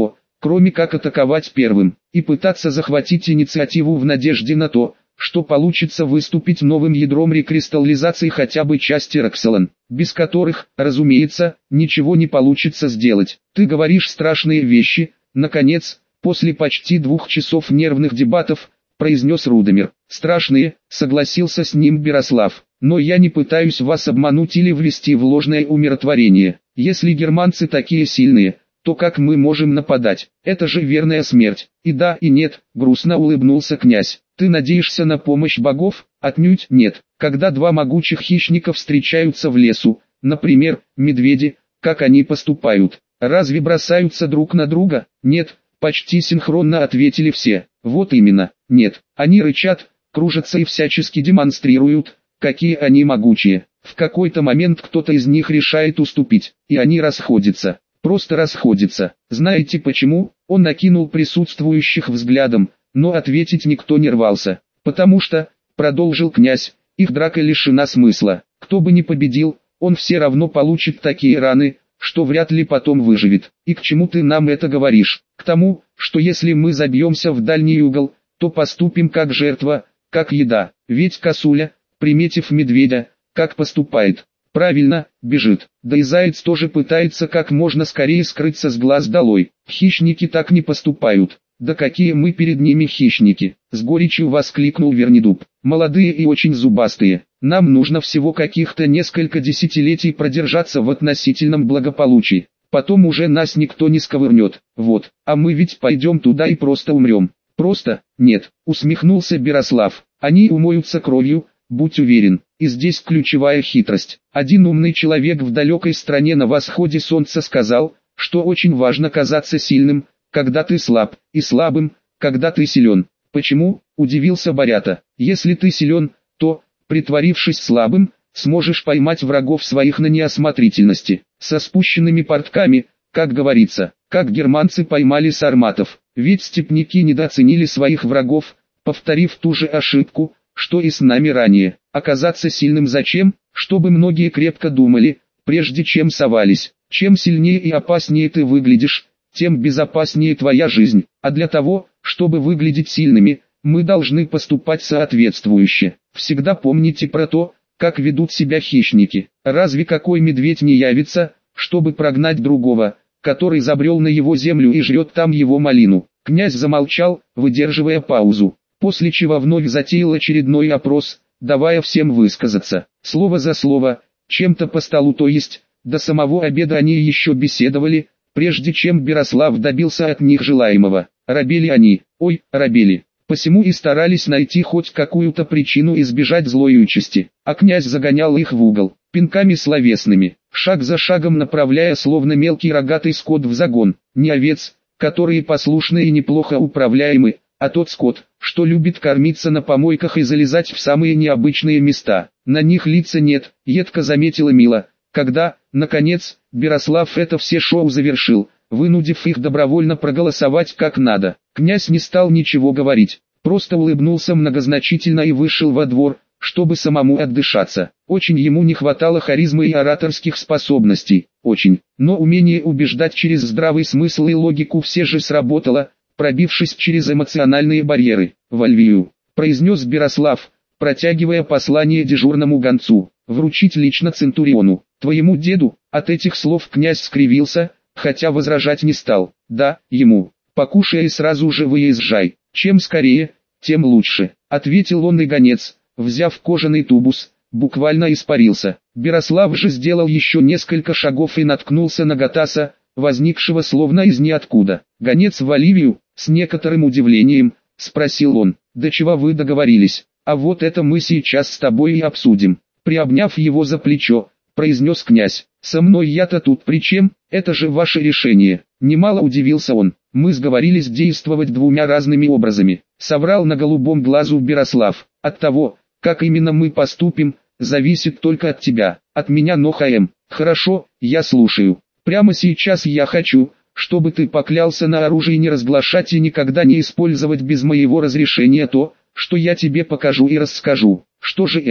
кроме как атаковать первым, и пытаться захватить инициативу в надежде на то, что получится выступить новым ядром рекристаллизации хотя бы части Роксолан, без которых, разумеется, ничего не получится сделать. Ты говоришь страшные вещи, наконец, после почти двух часов нервных дебатов, произнес Рудомир. Страшные, согласился с ним Берослав, но я не пытаюсь вас обмануть или ввести в ложное умиротворение. Если германцы такие сильные, то как мы можем нападать? Это же верная смерть. И да, и нет, грустно улыбнулся князь. Ты надеешься на помощь богов? Отнюдь нет. Когда два могучих хищника встречаются в лесу, например, медведи, как они поступают? Разве бросаются друг на друга? Нет, почти синхронно ответили все. Вот именно, нет. Они рычат, кружатся и всячески демонстрируют, какие они могучие. В какой-то момент кто-то из них решает уступить, и они расходятся. Просто расходятся. Знаете почему? Он накинул присутствующих взглядом, но ответить никто не рвался. Потому что, продолжил князь, их драка лишена смысла. Кто бы ни победил, он все равно получит такие раны, что вряд ли потом выживет. И к чему ты нам это говоришь? К тому, что если мы забьемся в дальний угол, то поступим как жертва, как еда. Ведь косуля, приметив медведя, как поступает? Правильно, бежит. Да и заяц тоже пытается как можно скорее скрыться с глаз долой. Хищники так не поступают. Да какие мы перед ними хищники! С горечью воскликнул Вернидуб. Молодые и очень зубастые. Нам нужно всего каких-то несколько десятилетий продержаться в относительном благополучии. Потом уже нас никто не сковырнет. Вот, а мы ведь пойдем туда и просто умрем. Просто, нет, усмехнулся Берослав. Они умоются кровью, будь уверен. И здесь ключевая хитрость. Один умный человек в далекой стране на восходе солнца сказал, что очень важно казаться сильным, когда ты слаб, и слабым, когда ты силен. Почему? Удивился Борята. Если ты силен, то, притворившись слабым, сможешь поймать врагов своих на неосмотрительности, со спущенными портками, как говорится, как германцы поймали сарматов. Ведь степняки недооценили своих врагов, повторив ту же ошибку, что и с нами ранее. Оказаться сильным зачем? Чтобы многие крепко думали, прежде чем совались. Чем сильнее и опаснее ты выглядишь, тем безопаснее твоя жизнь. А для того, чтобы выглядеть сильными, мы должны поступать соответствующе. Всегда помните про то, как ведут себя хищники. Разве какой медведь не явится, чтобы прогнать другого, который забрел на его землю и жрет там его малину? Князь замолчал, выдерживая паузу, после чего вновь затеял очередной опрос, давая всем высказаться, слово за слово, чем-то по столу, то есть, до самого обеда они еще беседовали, прежде чем Берослав добился от них желаемого. Робели они, ой, робели. Посему и старались найти хоть какую-то причину избежать злой участи, а князь загонял их в угол, пинками словесными, шаг за шагом направляя словно мелкий рогатый скот в загон. Не овец, которые послушны и неплохо управляемы, а тот скот, что любит кормиться на помойках и залезать в самые необычные места. На них лица нет, едко заметила Мила, когда, наконец, Берослав это все шоу завершил, вынудив их добровольно проголосовать как надо. Князь не стал ничего говорить, просто улыбнулся многозначительно и вышел во двор, чтобы самому отдышаться. Очень ему не хватало харизмы и ораторских способностей, очень, но умение убеждать через здравый смысл и логику все же сработало, пробившись через эмоциональные барьеры. «Вальвию», — произнес Берослав, протягивая послание дежурному гонцу, — «вручить лично Центуриону, твоему деду». От этих слов князь скривился, хотя возражать не стал. «Да, ему. Покушай и сразу же выезжай. Чем скорее, тем лучше», — ответил он, и гонец, взяв кожаный тубус, буквально испарился. Берослав же сделал еще несколько шагов и наткнулся на Гатаса, возникшего словно из ниоткуда. «Гонец в Оливию?» — с некоторым удивлением спросил он. «До чего вы договорились? А вот это мы сейчас с тобой и обсудим». Приобняв его за плечо, произнес князь. «Со мной я-то тут при чем? Это же ваше решение». Немало удивился он. «Мы сговорились действовать двумя разными образами», — соврал на голубом глазу Берослав. «От того, как именно мы поступим, зависит только от тебя, от меня, но ХМ. Хорошо, я слушаю. Прямо сейчас я хочу, чтобы ты поклялся на оружие не разглашать и никогда не использовать без моего разрешения то, что я тебе покажу и расскажу». «Что же это?»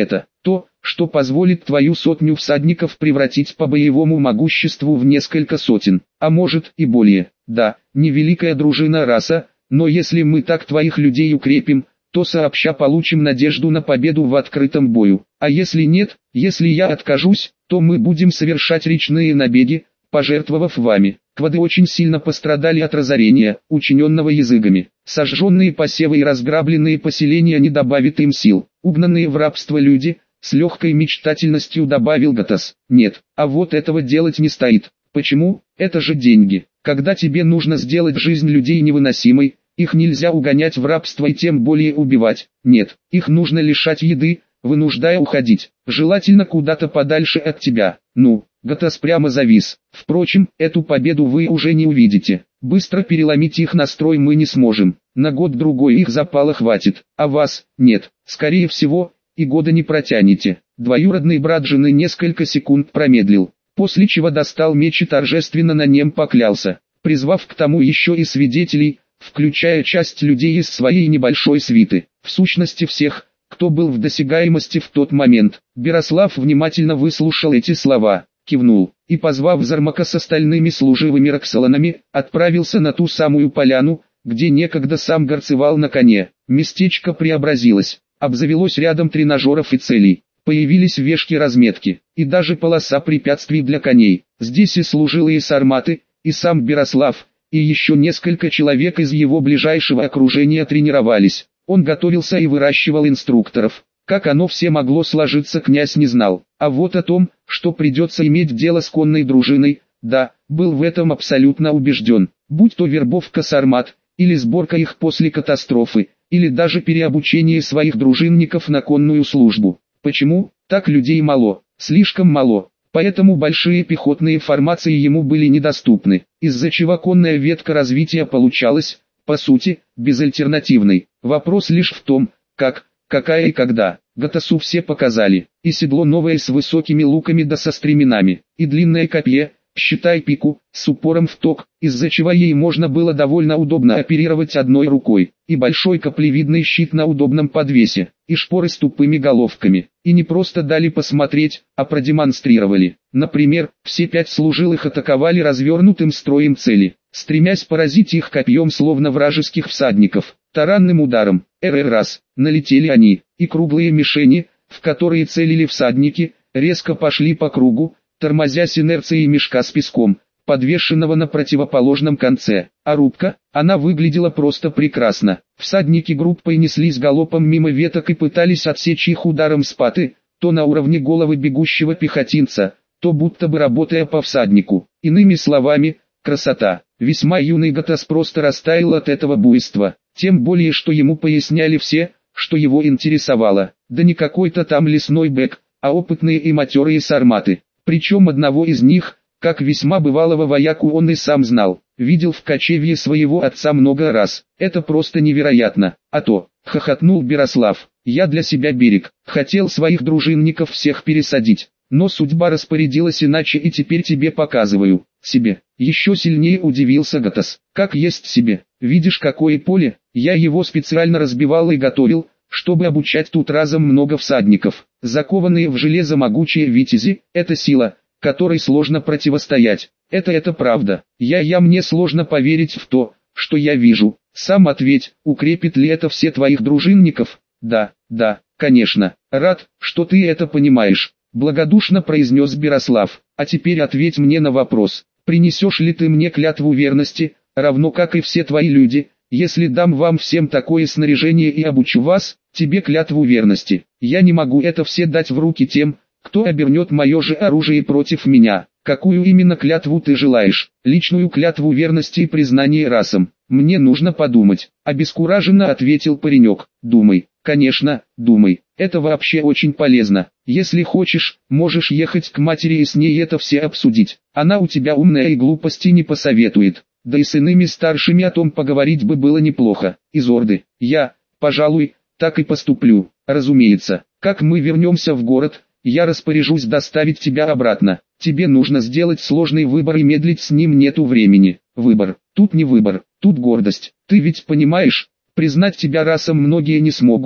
То, что позволит твою сотню всадников превратить по боевому могуществу в несколько сотен, а может и более. Да, невеликая дружина раса, но если мы так твоих людей укрепим, то сообща получим надежду на победу в открытом бою. А если нет, если я откажусь, то мы будем совершать речные набеги, пожертвовав вами. Квады очень сильно пострадали от разорения, учиненного языгами. Сожженные посевы и разграбленные поселения не добавят им сил. Угнанные в рабство люди, с легкой мечтательностью добавил Гатас. Нет, а вот этого делать не стоит. Почему? Это же деньги. Когда тебе нужно сделать жизнь людей невыносимой, их нельзя угонять в рабство и тем более убивать. Нет, их нужно лишать еды, вынуждая уходить. Желательно куда-то подальше от тебя. Ну, Гатас прямо завис. Впрочем, эту победу вы уже не увидите. Быстро переломить их настрой мы не сможем. На год-другой их запала хватит, а вас – нет. Скорее всего, и года не протянете. Двоюродный брат жены несколько секунд промедлил, после чего достал меч и торжественно на нем поклялся, призвав к тому еще и свидетелей, включая часть людей из своей небольшой свиты, в сущности всех, кто был в досягаемости в тот момент. Берослав внимательно выслушал эти слова, кивнул, и, позвав Зармака с остальными служивыми Роксоланами, отправился на ту самую поляну, где некогда сам горцевал на коне. Местечко преобразилось, обзавелось рядом тренажеров и целей, появились вешки разметки, и даже полоса препятствий для коней. Здесь и служилые сарматы, и сам Берослав, и еще несколько человек из его ближайшего окружения тренировались. Он готовился и выращивал инструкторов. Как оно все могло сложиться, князь не знал. А вот о том, что придется иметь дело с конной дружиной, да, был в этом абсолютно убежден. Будь то вербовка сармат, или сборка их после катастрофы, или даже переобучение своих дружинников на конную службу. Почему? Так людей мало, слишком мало. Поэтому большие пехотные формации ему были недоступны, из-за чего конная ветка развития получалась, по сути, безальтернативной. Вопрос лишь в том, как, какая и когда. Гатасу все показали, и седло новое с высокими луками да со стременами, и длинное копье, считай пику, с упором в ток, из-за чего ей можно было довольно удобно оперировать одной рукой, и большой каплевидный щит на удобном подвесе, и шпоры с тупыми головками. И не просто дали посмотреть, а продемонстрировали. Например, все пять служилых атаковали развернутым строем цели, стремясь поразить их копьем словно вражеских всадников. Таранным ударом, эр раз, налетели они, и круглые мишени, в которые целили всадники, резко пошли по кругу, тормозя с инерцией мешка с песком, подвешенного на противоположном конце. А рубка, она выглядела просто прекрасно. Всадники группой неслись галопом мимо веток и пытались отсечь их ударом спаты, то на уровне головы бегущего пехотинца, то будто бы работая по всаднику. Иными словами, красота. Весьма юный Гатас просто растаял от этого буйства, тем более что ему поясняли все, что его интересовало. Да не какой-то там лесной бэк, а опытные и матерые сарматы. Причем одного из них, как весьма бывалого вояку, он и сам знал, видел в кочевье своего отца много раз. Это просто невероятно. А то, хохотнул Берослав, я для себя берег, хотел своих дружинников всех пересадить, но судьба распорядилась иначе, и теперь тебе показываю. Себе. Еще сильнее удивился Гатас. Как есть себе. Видишь, какое поле, я его специально разбивал и готовил, чтобы обучать тут разом много всадников. Закованные в железо могучие витязи – это сила, которой сложно противостоять. Это это правда. Я я мне сложно поверить в то, что я вижу. Сам ответь, укрепит ли это все твоих дружинников? Да, да, конечно. Рад, что ты это понимаешь. Благодушно произнес Берослав. А теперь ответь мне на вопрос. Принесешь ли ты мне клятву верности, равно как и все твои люди, если дам вам всем такое снаряжение и обучу вас, тебе клятву верности? Я не могу это все дать в руки тем, кто обернет мое же оружие против меня. Какую именно клятву ты желаешь? Личную клятву верности и признание расам. Мне нужно подумать. Обескураженно ответил паренек. Думай, конечно, думай. Это вообще очень полезно. Если хочешь, можешь ехать к матери и с ней это все обсудить. Она у тебя умная и глупости не посоветует. Да и с иными старшими о том поговорить бы было неплохо. Из Орды. Я, пожалуй, так и поступлю. Разумеется, как мы вернемся в город, я распоряжусь доставить тебя обратно. Тебе нужно сделать сложный выбор, и медлить с ним нету времени. Выбор. Тут не выбор, тут гордость. Ты ведь понимаешь, признать тебя расом многие не смогут,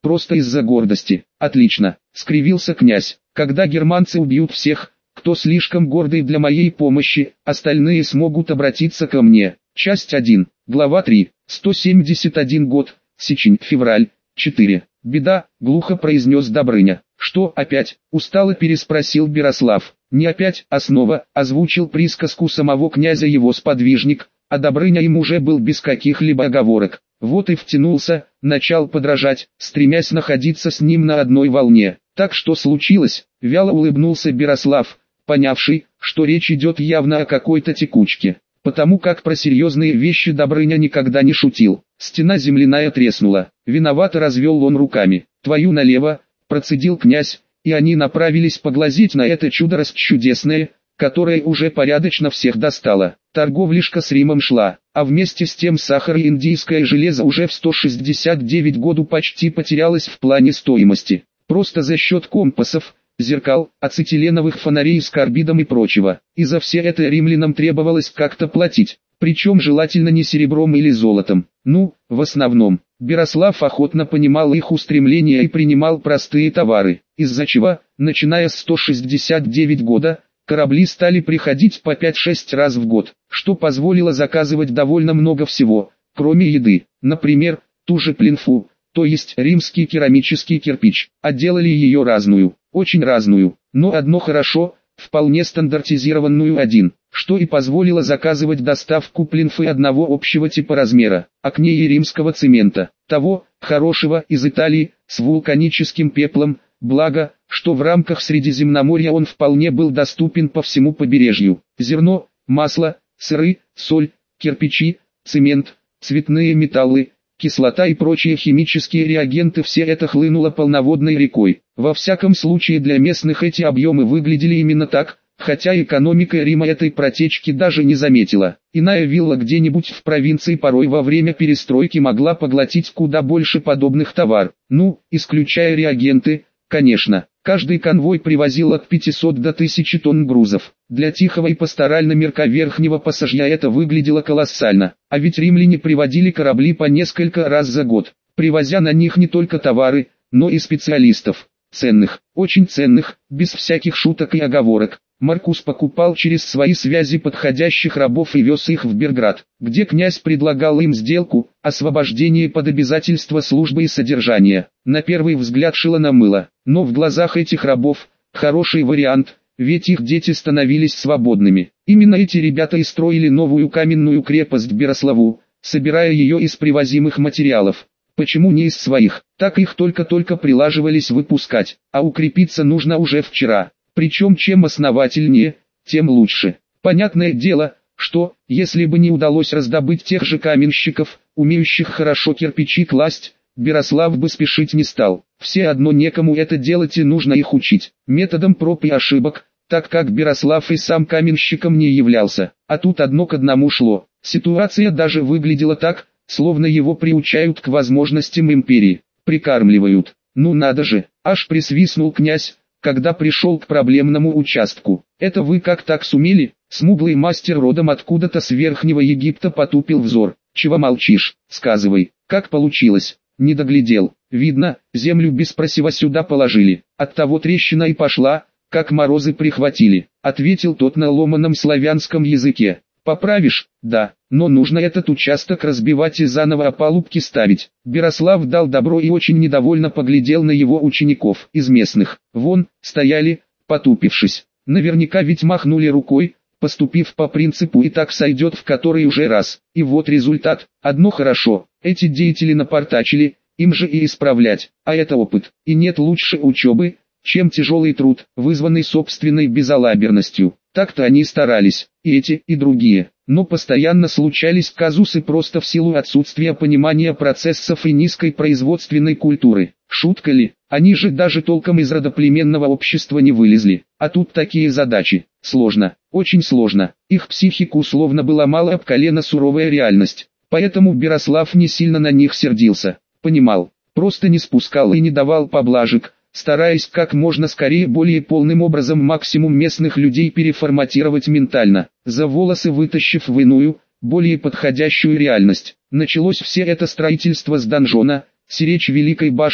просто из-за гордости. Отлично, скривился князь. Когда германцы убьют всех, кто слишком гордый для моей помощи, остальные смогут обратиться ко мне. Часть один, глава три, сто семьдесят один год, Сечень, февраль, четыре. Беда, глухо произнес Добрыня. Что опять? Устало переспросил Берослав. Не опять, а снова, озвучил присказку самого князя его сподвижник, а Добрыня им уже был без каких-либо оговорок. Вот и втянулся, начал подражать, стремясь находиться с ним на одной волне. Так что случилось? Вяло улыбнулся Берослав, понявший, что речь идет явно о какой-то текучке. Потому как про серьезные вещи Добрыня никогда не шутил. Стена земляная треснула. Виновато развел он руками. Твою налево, процедил князь, и они направились поглазеть на это чудо расчудесное, которое уже порядочно всех достало. Торговлишка с Римом шла, а вместе с тем сахар и индийское железо уже в сто шестьдесят девять году почти потерялось в плане стоимости. Просто за счет компасов, зеркал, ацетиленовых фонарей с карбидом и прочего. И за все это римлянам требовалось как-то платить, причем желательно не серебром или золотом. Ну, в основном, Берослав охотно понимал их устремления и принимал простые товары, из-за чего, начиная с сто шестьдесят девятого года, корабли стали приходить по пять-шесть раз в год, что позволило заказывать довольно много всего, кроме еды. Например, ту же плинфу, то есть римский керамический кирпич, а делали ее разную, очень разную, но одно хорошо, вполне стандартизированную один, что и позволило заказывать доставку плинфы одного общего типа размера, а к ней и римского цемента, того, хорошего, из Италии, с вулканическим пеплом, благо, что в рамках Средиземноморья он вполне был доступен по всему побережью. Зерно, масло, сыры, соль, кирпичи, цемент, цветные металлы, кислота и прочие химические реагенты, все это хлынуло полноводной рекой. Во всяком случае для местных эти объемы выглядели именно так, хотя экономика Рима этой протечки даже не заметила. Иная вилла где-нибудь в провинции порой во время перестройки могла поглотить куда больше подобных товаров. Ну, исключая реагенты, конечно. Каждый конвой привозил от пятисот до тысячи тонн грузов. Для тихого и пасторально мирка верхнего пассажья это выглядело колоссально. А ведь римляне приводили корабли по несколько раз за год, привозя на них не только товары, но и специалистов. Ценных, очень ценных, без всяких шуток и оговорок. Маркус покупал через свои связи подходящих рабов и вез их в Берград, где князь предлагал им сделку, освобождение под обязательства службы и содержания. На первый взгляд шило на мыло, но в глазах этих рабов, хороший вариант, ведь их дети становились свободными. Именно эти ребята и строили новую каменную крепость в Берославу, собирая ее из привозимых материалов. Почему не из своих? Так их только-только прилаживались выпускать, а укрепиться нужно уже вчера. Причем чем основательнее, тем лучше. Понятное дело, что, если бы не удалось раздобыть тех же каменщиков, умеющих хорошо кирпичи класть, Берослав бы спешить не стал. Все одно некому это делать и нужно их учить. Методом проб и ошибок, так как Берослав и сам каменщиком не являлся. А тут одно к одному шло. Ситуация даже выглядела так, словно его приучают к возможностям империи. Прикармливают. Ну надо же, аж присвистнул князь, когда пришел к проблемному участку. «Это вы как так сумели?» Смуглый мастер родом откуда-то с Верхнего Египта потупил взор. «Чего молчишь? Сказывай, как получилось?» «Не доглядел. Видно, землю без просева сюда положили. Оттого трещина и пошла, как морозы прихватили», ответил тот на ломаном славянском языке. «Поправишь? Да, но нужно этот участок разбивать и заново опалубки ставить». Берослав дал добро и очень недовольно поглядел на его учеников из местных. Вон, стояли, потупившись. Наверняка ведь махнули рукой, поступив по принципу «и так сойдет» в который уже раз. И вот результат. Одно хорошо, эти деятели напортачили, им же и исправлять, а это опыт. И нет лучше учебы, чем тяжелый труд, вызванный собственной безалаберностью. Так-то они старались, и эти, и другие, но постоянно случались казусы просто в силу отсутствия понимания процессов и низкой производственной культуры. Шутка ли, они же даже толком из родоплеменного общества не вылезли, а тут такие задачи. Сложно, очень сложно, их психику словно была мало об колено суровая реальность, поэтому Берослав не сильно на них сердился, понимал, просто не спускал и не давал поблажек, стараясь как можно скорее более полным образом максимум местных людей переформатировать ментально, за волосы вытащив в иную, более подходящую реальность. Началось все это строительство с донжона, сиречь Великой башни,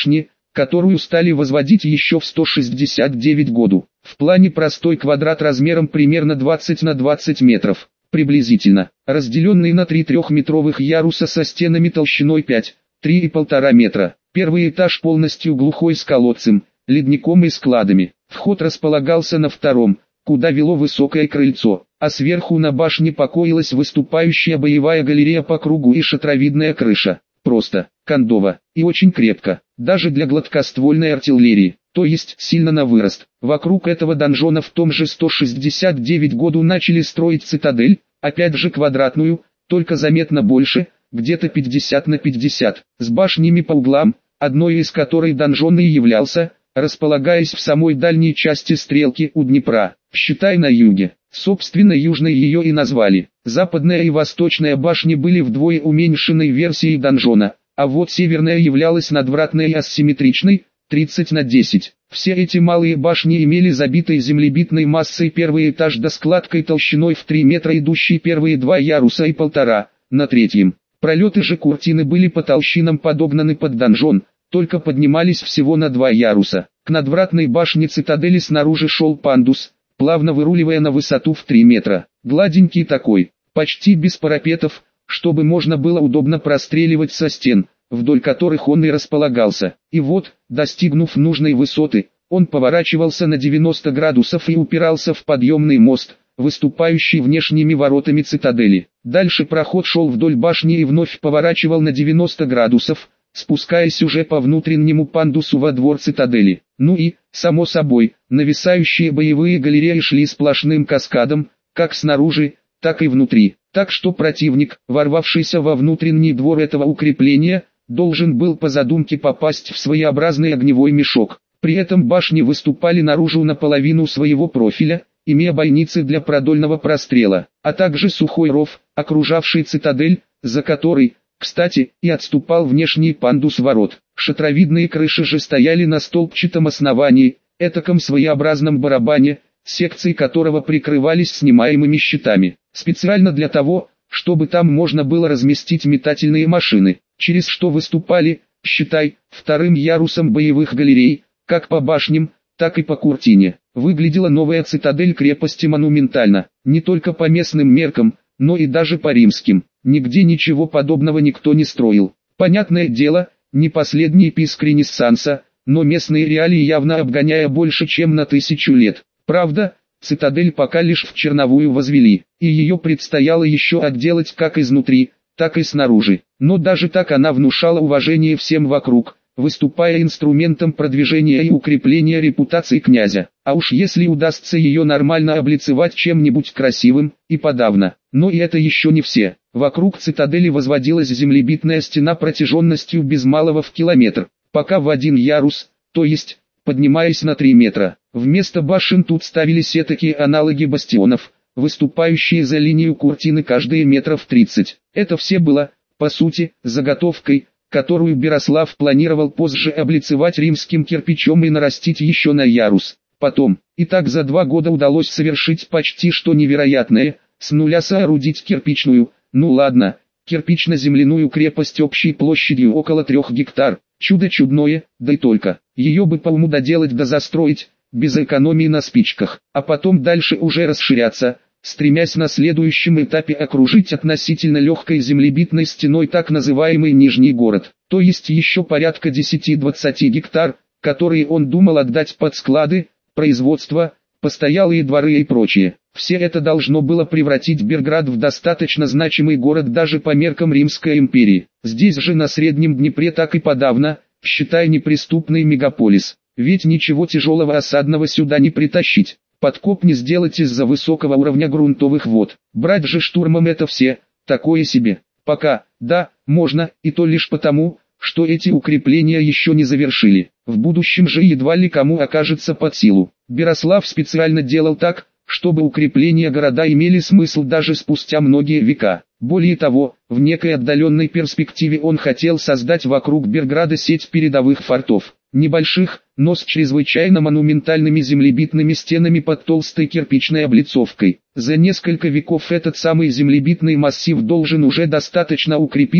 которую стали возводить еще в сто шестьдесят девятом году. В плане простой квадрат размером примерно двадцать на двадцать метров, приблизительно, разделенный на три трехметровых яруса со стенами толщиной пять — три и полтора метра. Первый этаж полностью глухой с колодцем, ледником и складами. Вход располагался на втором, куда вело высокое крыльцо, а сверху на башне покоилась выступающая боевая галерея по кругу и шатровидная крыша. Просто, кондово, и очень крепко, даже для гладкоствольной артиллерии, то есть сильно на вырост. Вокруг этого донжона в том же сто шестьдесят девятом году начали строить цитадель, опять же квадратную, только заметно больше, где-то пятьдесят на пятьдесят, с башнями по углам, одной из которой донжон и являлся, располагаясь в самой дальней части стрелки у Днепра, считай на юге. Собственно, южной ее и назвали. Западная и восточная башни были вдвое уменьшенной версией донжона, а вот северная являлась надвратной и асимметричной, тридцать на десять. Все эти малые башни имели забитой землебитной массой первый этаж до складкой толщиной в три метра, идущий первые два яруса и полтора, на третьем. Пролеты же куртины были по толщинам подогнаны под донжон, только поднимались всего на два яруса. К надвратной башне цитадели снаружи шел пандус, плавно выруливая на высоту в три метра. Гладенький такой, почти без парапетов, чтобы можно было удобно простреливать со стен, вдоль которых он и располагался. И вот, достигнув нужной высоты, он поворачивался на девяносто градусов и упирался в подъемный мост, выступающий внешними воротами цитадели. Дальше проход шел вдоль башни и вновь поворачивал на девяносто градусов, спускаясь уже по внутреннему пандусу во двор цитадели. Ну и, само собой, нависающие боевые галереи шли сплошным каскадом, как снаружи, так и внутри. Так что противник, ворвавшийся во внутренний двор этого укрепления, должен был по задумке попасть в своеобразный огневой мешок. При этом башни выступали наружу наполовину своего профиля, имея бойницы для продольного прострела, а также сухой ров, окружавший цитадель, за который, кстати, и отступал внешний пандус ворот. Шатровидные крыши же стояли на столбчатом основании, этаком своеобразном барабане, секции которого прикрывались снимаемыми щитами, специально для того, чтобы там можно было разместить метательные машины, через что выступали, считай, вторым ярусом боевых галерей, как по башням, так и по куртине. Выглядела новая цитадель крепости монументально, не только по местным меркам, но и даже по римским. Нигде ничего подобного никто не строил. Понятное дело, не последний писк Ренессанса, но местные реалии явно обгоняя больше чем на тысячу лет. Правда, цитадель пока лишь в черновую возвели, и ее предстояло еще отделать как изнутри, так и снаружи. Но даже так она внушала уважение всем вокруг, выступая инструментом продвижения и укрепления репутации князя. А уж если удастся ее нормально облицевать чем-нибудь красивым, и подавно. Но и это еще не все. Вокруг цитадели возводилась землебитная стена протяженностью без малого в километр, пока в один ярус, то есть, поднимаясь на три метра. Вместо башен тут ставились этакие аналоги бастионов, выступающие за линию куртины каждые метров тридцать. Это все было, по сути, заготовкой, которую Берослав планировал позже облицевать римским кирпичом и нарастить еще на ярус. Потом, и так за два года удалось совершить почти что невероятное, с нуля соорудить кирпичную, ну ладно, кирпично-земляную крепость общей площадью около трех гектар. Чудо чудное, да и только. Ее бы по уму доделать да застроить, без экономии на спичках, а потом дальше уже расширяться, стремясь на следующем этапе окружить относительно легкой землебитной стеной так называемый Нижний город, то есть еще порядка десяти-двадцати гектар, которые он думал отдать под склады, производство, постоялые дворы и прочее. Все это должно было превратить Берград в достаточно значимый город даже по меркам Римской империи. Здесь же на Среднем Днепре так и подавно, считай, неприступный мегаполис, ведь ничего тяжелого осадного сюда не притащить. Подкоп не сделать из-за высокого уровня грунтовых вод. Брать же штурмом это все, такое себе. Пока, да, можно, и то лишь потому, что эти укрепления еще не завершили. В будущем же едва ли кому окажется под силу. Берослав специально делал так, чтобы укрепления города имели смысл даже спустя многие века. Более того, в некой отдаленной перспективе он хотел создать вокруг Берграда сеть передовых фортов. Небольших, но с чрезвычайно монументальными землебитными стенами под толстой кирпичной облицовкой. За несколько веков этот самый землебитный массив должен уже достаточно укрепиться,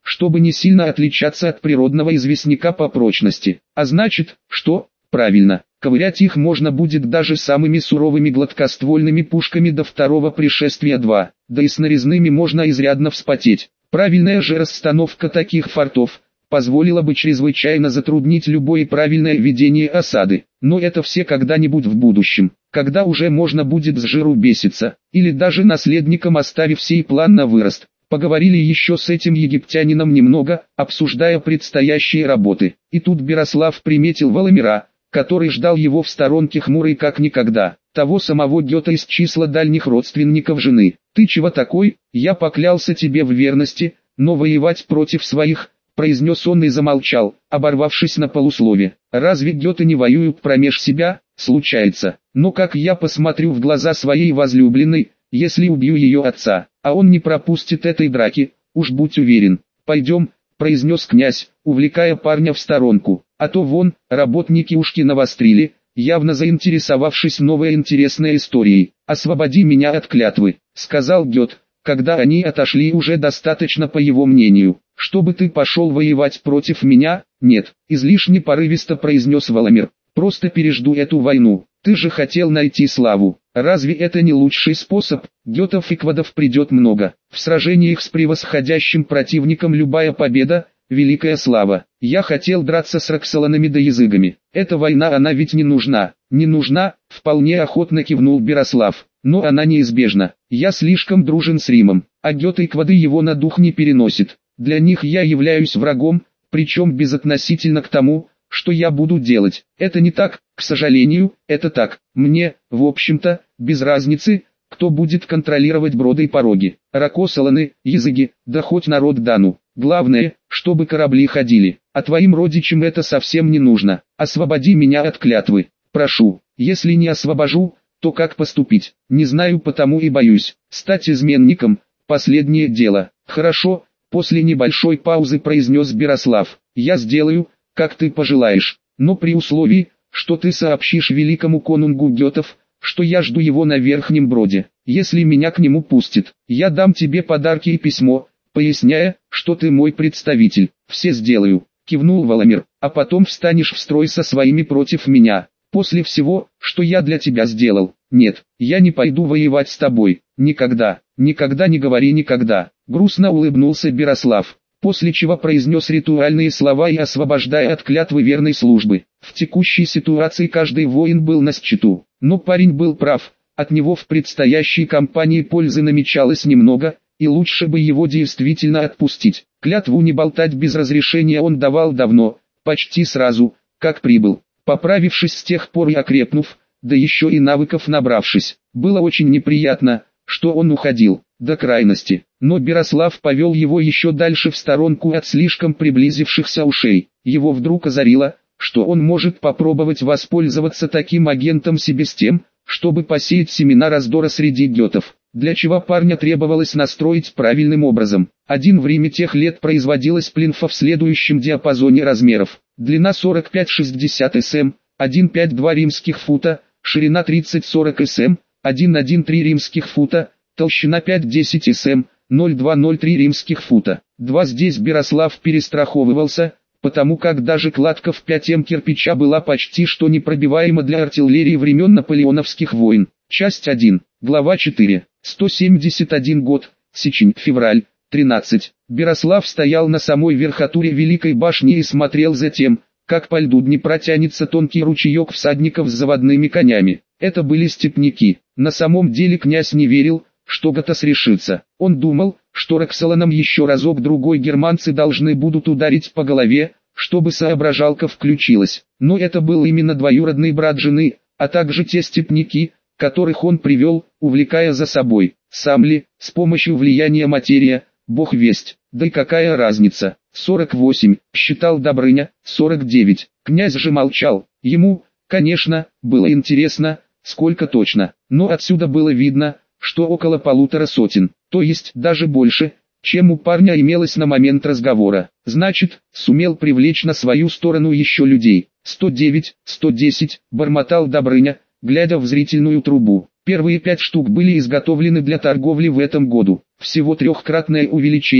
чтобы не сильно отличаться от природного известняка по прочности. А значит, что? Правильно, ковырять их можно будет даже самыми суровыми гладкоствольными пушками до второго пришествия два, да и с нарезными можно изрядно вспотеть. Правильная же расстановка таких фортов позволила бы чрезвычайно затруднить любое правильное ведение осады. Но это все когда-нибудь в будущем, когда уже можно будет с жиру беситься, или даже наследникам оставив сей план на вырост. Поговорили еще с этим египтянином немного, обсуждая предстоящие работы. И тут Берослав приметил Воломира, который ждал его в сторонке хмурый как никогда, того самого Гёте из числа дальних родственников жены. «Ты чего такой? Я поклялся тебе в верности, но воевать против своих», произнес он и замолчал, оборвавшись на полуслове. «Разве Гёте не воюют промеж себя? Случается. Но как я посмотрю в глаза своей возлюбленной, если убью ее отца, а он не пропустит этой драки, уж будь уверен. Пойдем», произнес князь, увлекая парня в сторонку, «а то вон, работники ушки навострили, явно заинтересовавшись новой интересной историей. «Освободи меня от клятвы», — сказал Гёте, когда они отошли уже достаточно по его мнению. «Чтобы ты пошел воевать против меня?» «Нет», — излишне порывисто произнес Воломир. «Просто пережду эту войну. Ты же хотел найти славу. Разве это не лучший способ? Гётов и квадов придет много. В сражениях с превосходящим противником любая победа — великая слава. Я хотел драться с Роксоланами да языгами. Эта война, она ведь не нужна». «Не нужна», — вполне охотно кивнул Берослав. «Но она неизбежна. Я слишком дружен с Римом, а Гёте и квады его на дух не переносит. Для них я являюсь врагом, причем безотносительно к тому, что я буду делать. Это не так, к сожалению, это так. Мне, в общем-то, без разницы, кто будет контролировать броды и пороги. Роксоланы, языки, да хоть народ Дану. Главное, чтобы корабли ходили. А твоим родичам это совсем не нужно. Освободи меня от клятвы. Прошу. Если не освобожу, то как поступить? Не знаю, потому и боюсь. Стать изменником – последнее дело». «Хорошо», – после небольшой паузы произнес Берослав. «Я сделаю, как ты пожелаешь, но при условии, что ты сообщишь великому конунгу Гётов, что я жду его на Верхнем Броде. Если меня к нему пустят, я дам тебе подарки и письмо, поясняя, что ты мой представитель. Все сделаю», – кивнул Воломир. «А потом встанешь в строй со своими против меня. После всего, что я для тебя сделал. Нет, я не пойду воевать с тобой. Никогда, никогда не говори никогда», — грустно улыбнулся Берослав, после чего произнес ритуальные слова и освобождая от клятвы верной службы. В текущей ситуации каждый воин был насчету, но парень был прав, от него в предстоящей кампании пользы намечалось немного, и лучше бы его действительно отпустить. Клятву не болтать без разрешения он давал давно, почти сразу, как прибыл. Поправившись с тех пор и окрепнув, да еще и навыков набравшись, было очень неприятно, что он уходил, до крайности. Но Берослав повел его еще дальше в сторонку от слишком приблизившихся ушей. Его вдруг озарило, что он может попробовать воспользоваться таким агентом себе с тем, чтобы посеять семена раздора среди гётов, для чего парня требовалось настроить правильным образом. Один в Риме тех лет производилась плинфа в следующем диапазоне размеров. Длина сорок пять шестьдесят см, один целых пять десятых два римских фута, ширина тридцать сорок см, один целых одна треть римских фута, толщина пять десять см, ноль целых два ноль три римских фута. два Здесь Берослав перестраховывался, потому как даже кладка в пять эм кирпича была почти что непробиваема для артиллерии времен наполеоновских войн. Часть один, глава четыре, сто семьдесят один год, Сечень, февраль, тринадцать. Берослав стоял на самой верхотуре Великой башни и смотрел за тем, как по льду Днепра тянется тонкий ручеек всадников с заводными конями. Это были степняки. На самом деле князь не верил, что Готас решится. Он думал, что Роксоланам еще разок-другой германцы должны будут ударить по голове, чтобы соображалка включилась. Но это был именно двоюродный брат жены, а также те степняки, которых он привел, увлекая за собой. Сам ли, с помощью влияния материя, бог весть, да и какая разница. сорок восемь, считал Добрыня, сорок девять. Князь же молчал. Ему, конечно, было интересно, сколько точно, но отсюда было видно, что около полутора сотен, то есть даже больше, чем у парня имелось на момент разговора. Значит, сумел привлечь на свою сторону еще людей. сто девять, сто десять, бормотал Добрыня, глядя в зрительную трубу. Первые пять штук были изготовлены для торговли в этом году. Всего трехкратное увеличение,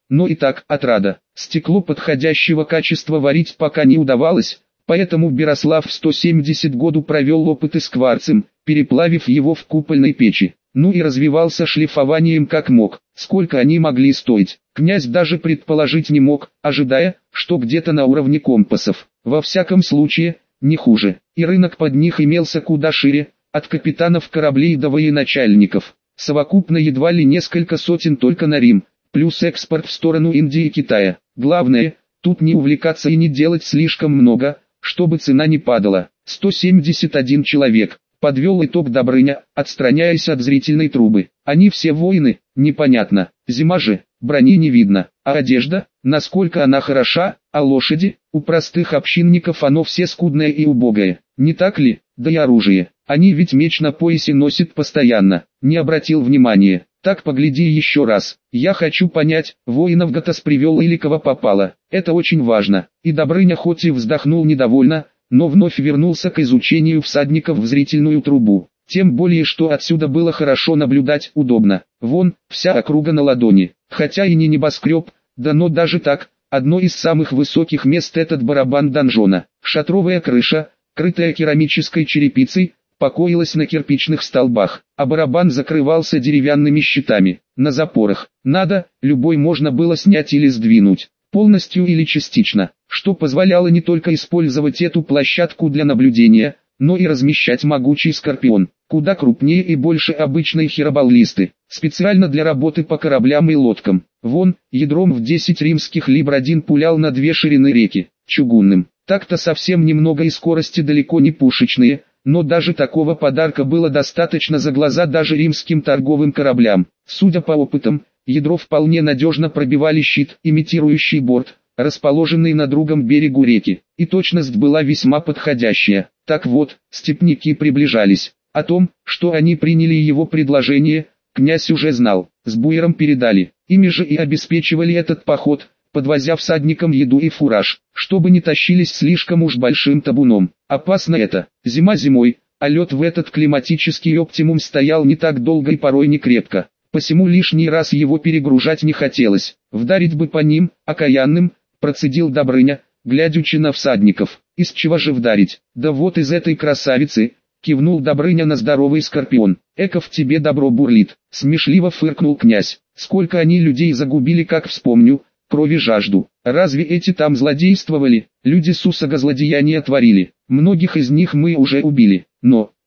но и так отрада. Стекло подходящего качества варить пока не удавалось, поэтому Берослав в сто семьдесят году провел опыты с кварцем, переплавив его в купольной печи. Ну и развивался шлифованием как мог. Сколько они могли стоить, князь даже предположить не мог, ожидая, что где-то на уровне компасов. Во всяком случае, не хуже. И рынок под них имелся куда шире, от капитанов кораблей до военачальников. Совокупно едва ли несколько сотен только на Рим, плюс экспорт в сторону Индии и Китая. Главное, тут не увлекаться и не делать слишком много, чтобы цена не падала. сто семьдесят один человек. Подвел итог Добрыня, отстраняясь от зрительной трубы. Они все воины, непонятно, зима же, брони не видно, а одежда, насколько она хороша, а лошади, у простых общинников оно все скудное и убогое, не так ли? Да и оружие, они ведь меч на поясе носят постоянно, не обратил внимания. Так погляди еще раз, я хочу понять, воинов Гатас привел или кого попало, это очень важно. И Добрыня хоть и вздохнул недовольно, но вновь вернулся к изучению всадников в зрительную трубу. Тем более, что отсюда было хорошо наблюдать, удобно. Вон, вся округа на ладони. Хотя и не небоскреб, да но даже так, одно из самых высоких мест этот барабан донжона. Шатровая крыша, крытая керамической черепицей, покоилась на кирпичных столбах, а барабан закрывался деревянными щитами. На запорах, надо, любой можно было снять или сдвинуть, полностью или частично, что позволяло не только использовать эту площадку для наблюдения, но и размещать могучий скорпион, куда крупнее и больше обычной хиробаллисты, специально для работы по кораблям и лодкам. Вон, ядром в десять римских либр один пулял на две ширины реки, чугунным. Так-то совсем немного и скорости далеко не пушечные, но даже такого подарка было достаточно за глаза даже римским торговым кораблям. Судя по опытам, ядро вполне надежно пробивали щит, имитирующий борт, расположенный на другом берегу реки, и точность была весьма подходящая. Так вот, степняки приближались. О том, что они приняли его предложение, князь уже знал, с буером передали, ими же и обеспечивали этот поход, подвозя всадникам еду и фураж, чтобы не тащились слишком уж большим табуном. Опасно это, зима зимой, а лед в этот климатический оптимум стоял не так долго и порой не крепко. Посему лишний раз его перегружать не хотелось. Вдарить бы по ним, окаянным, процедил Добрыня, глядячи на всадников. Из чего же вдарить? Да вот из этой красавицы, кивнул Добрыня на здоровый скорпион. Эко в тебе добро бурлит, смешливо фыркнул князь. Сколько они людей загубили, как вспомню, крови жажду. Разве эти там злодействовали? Люди сусага злодеяния творили. Многих из них мы уже убили. Но,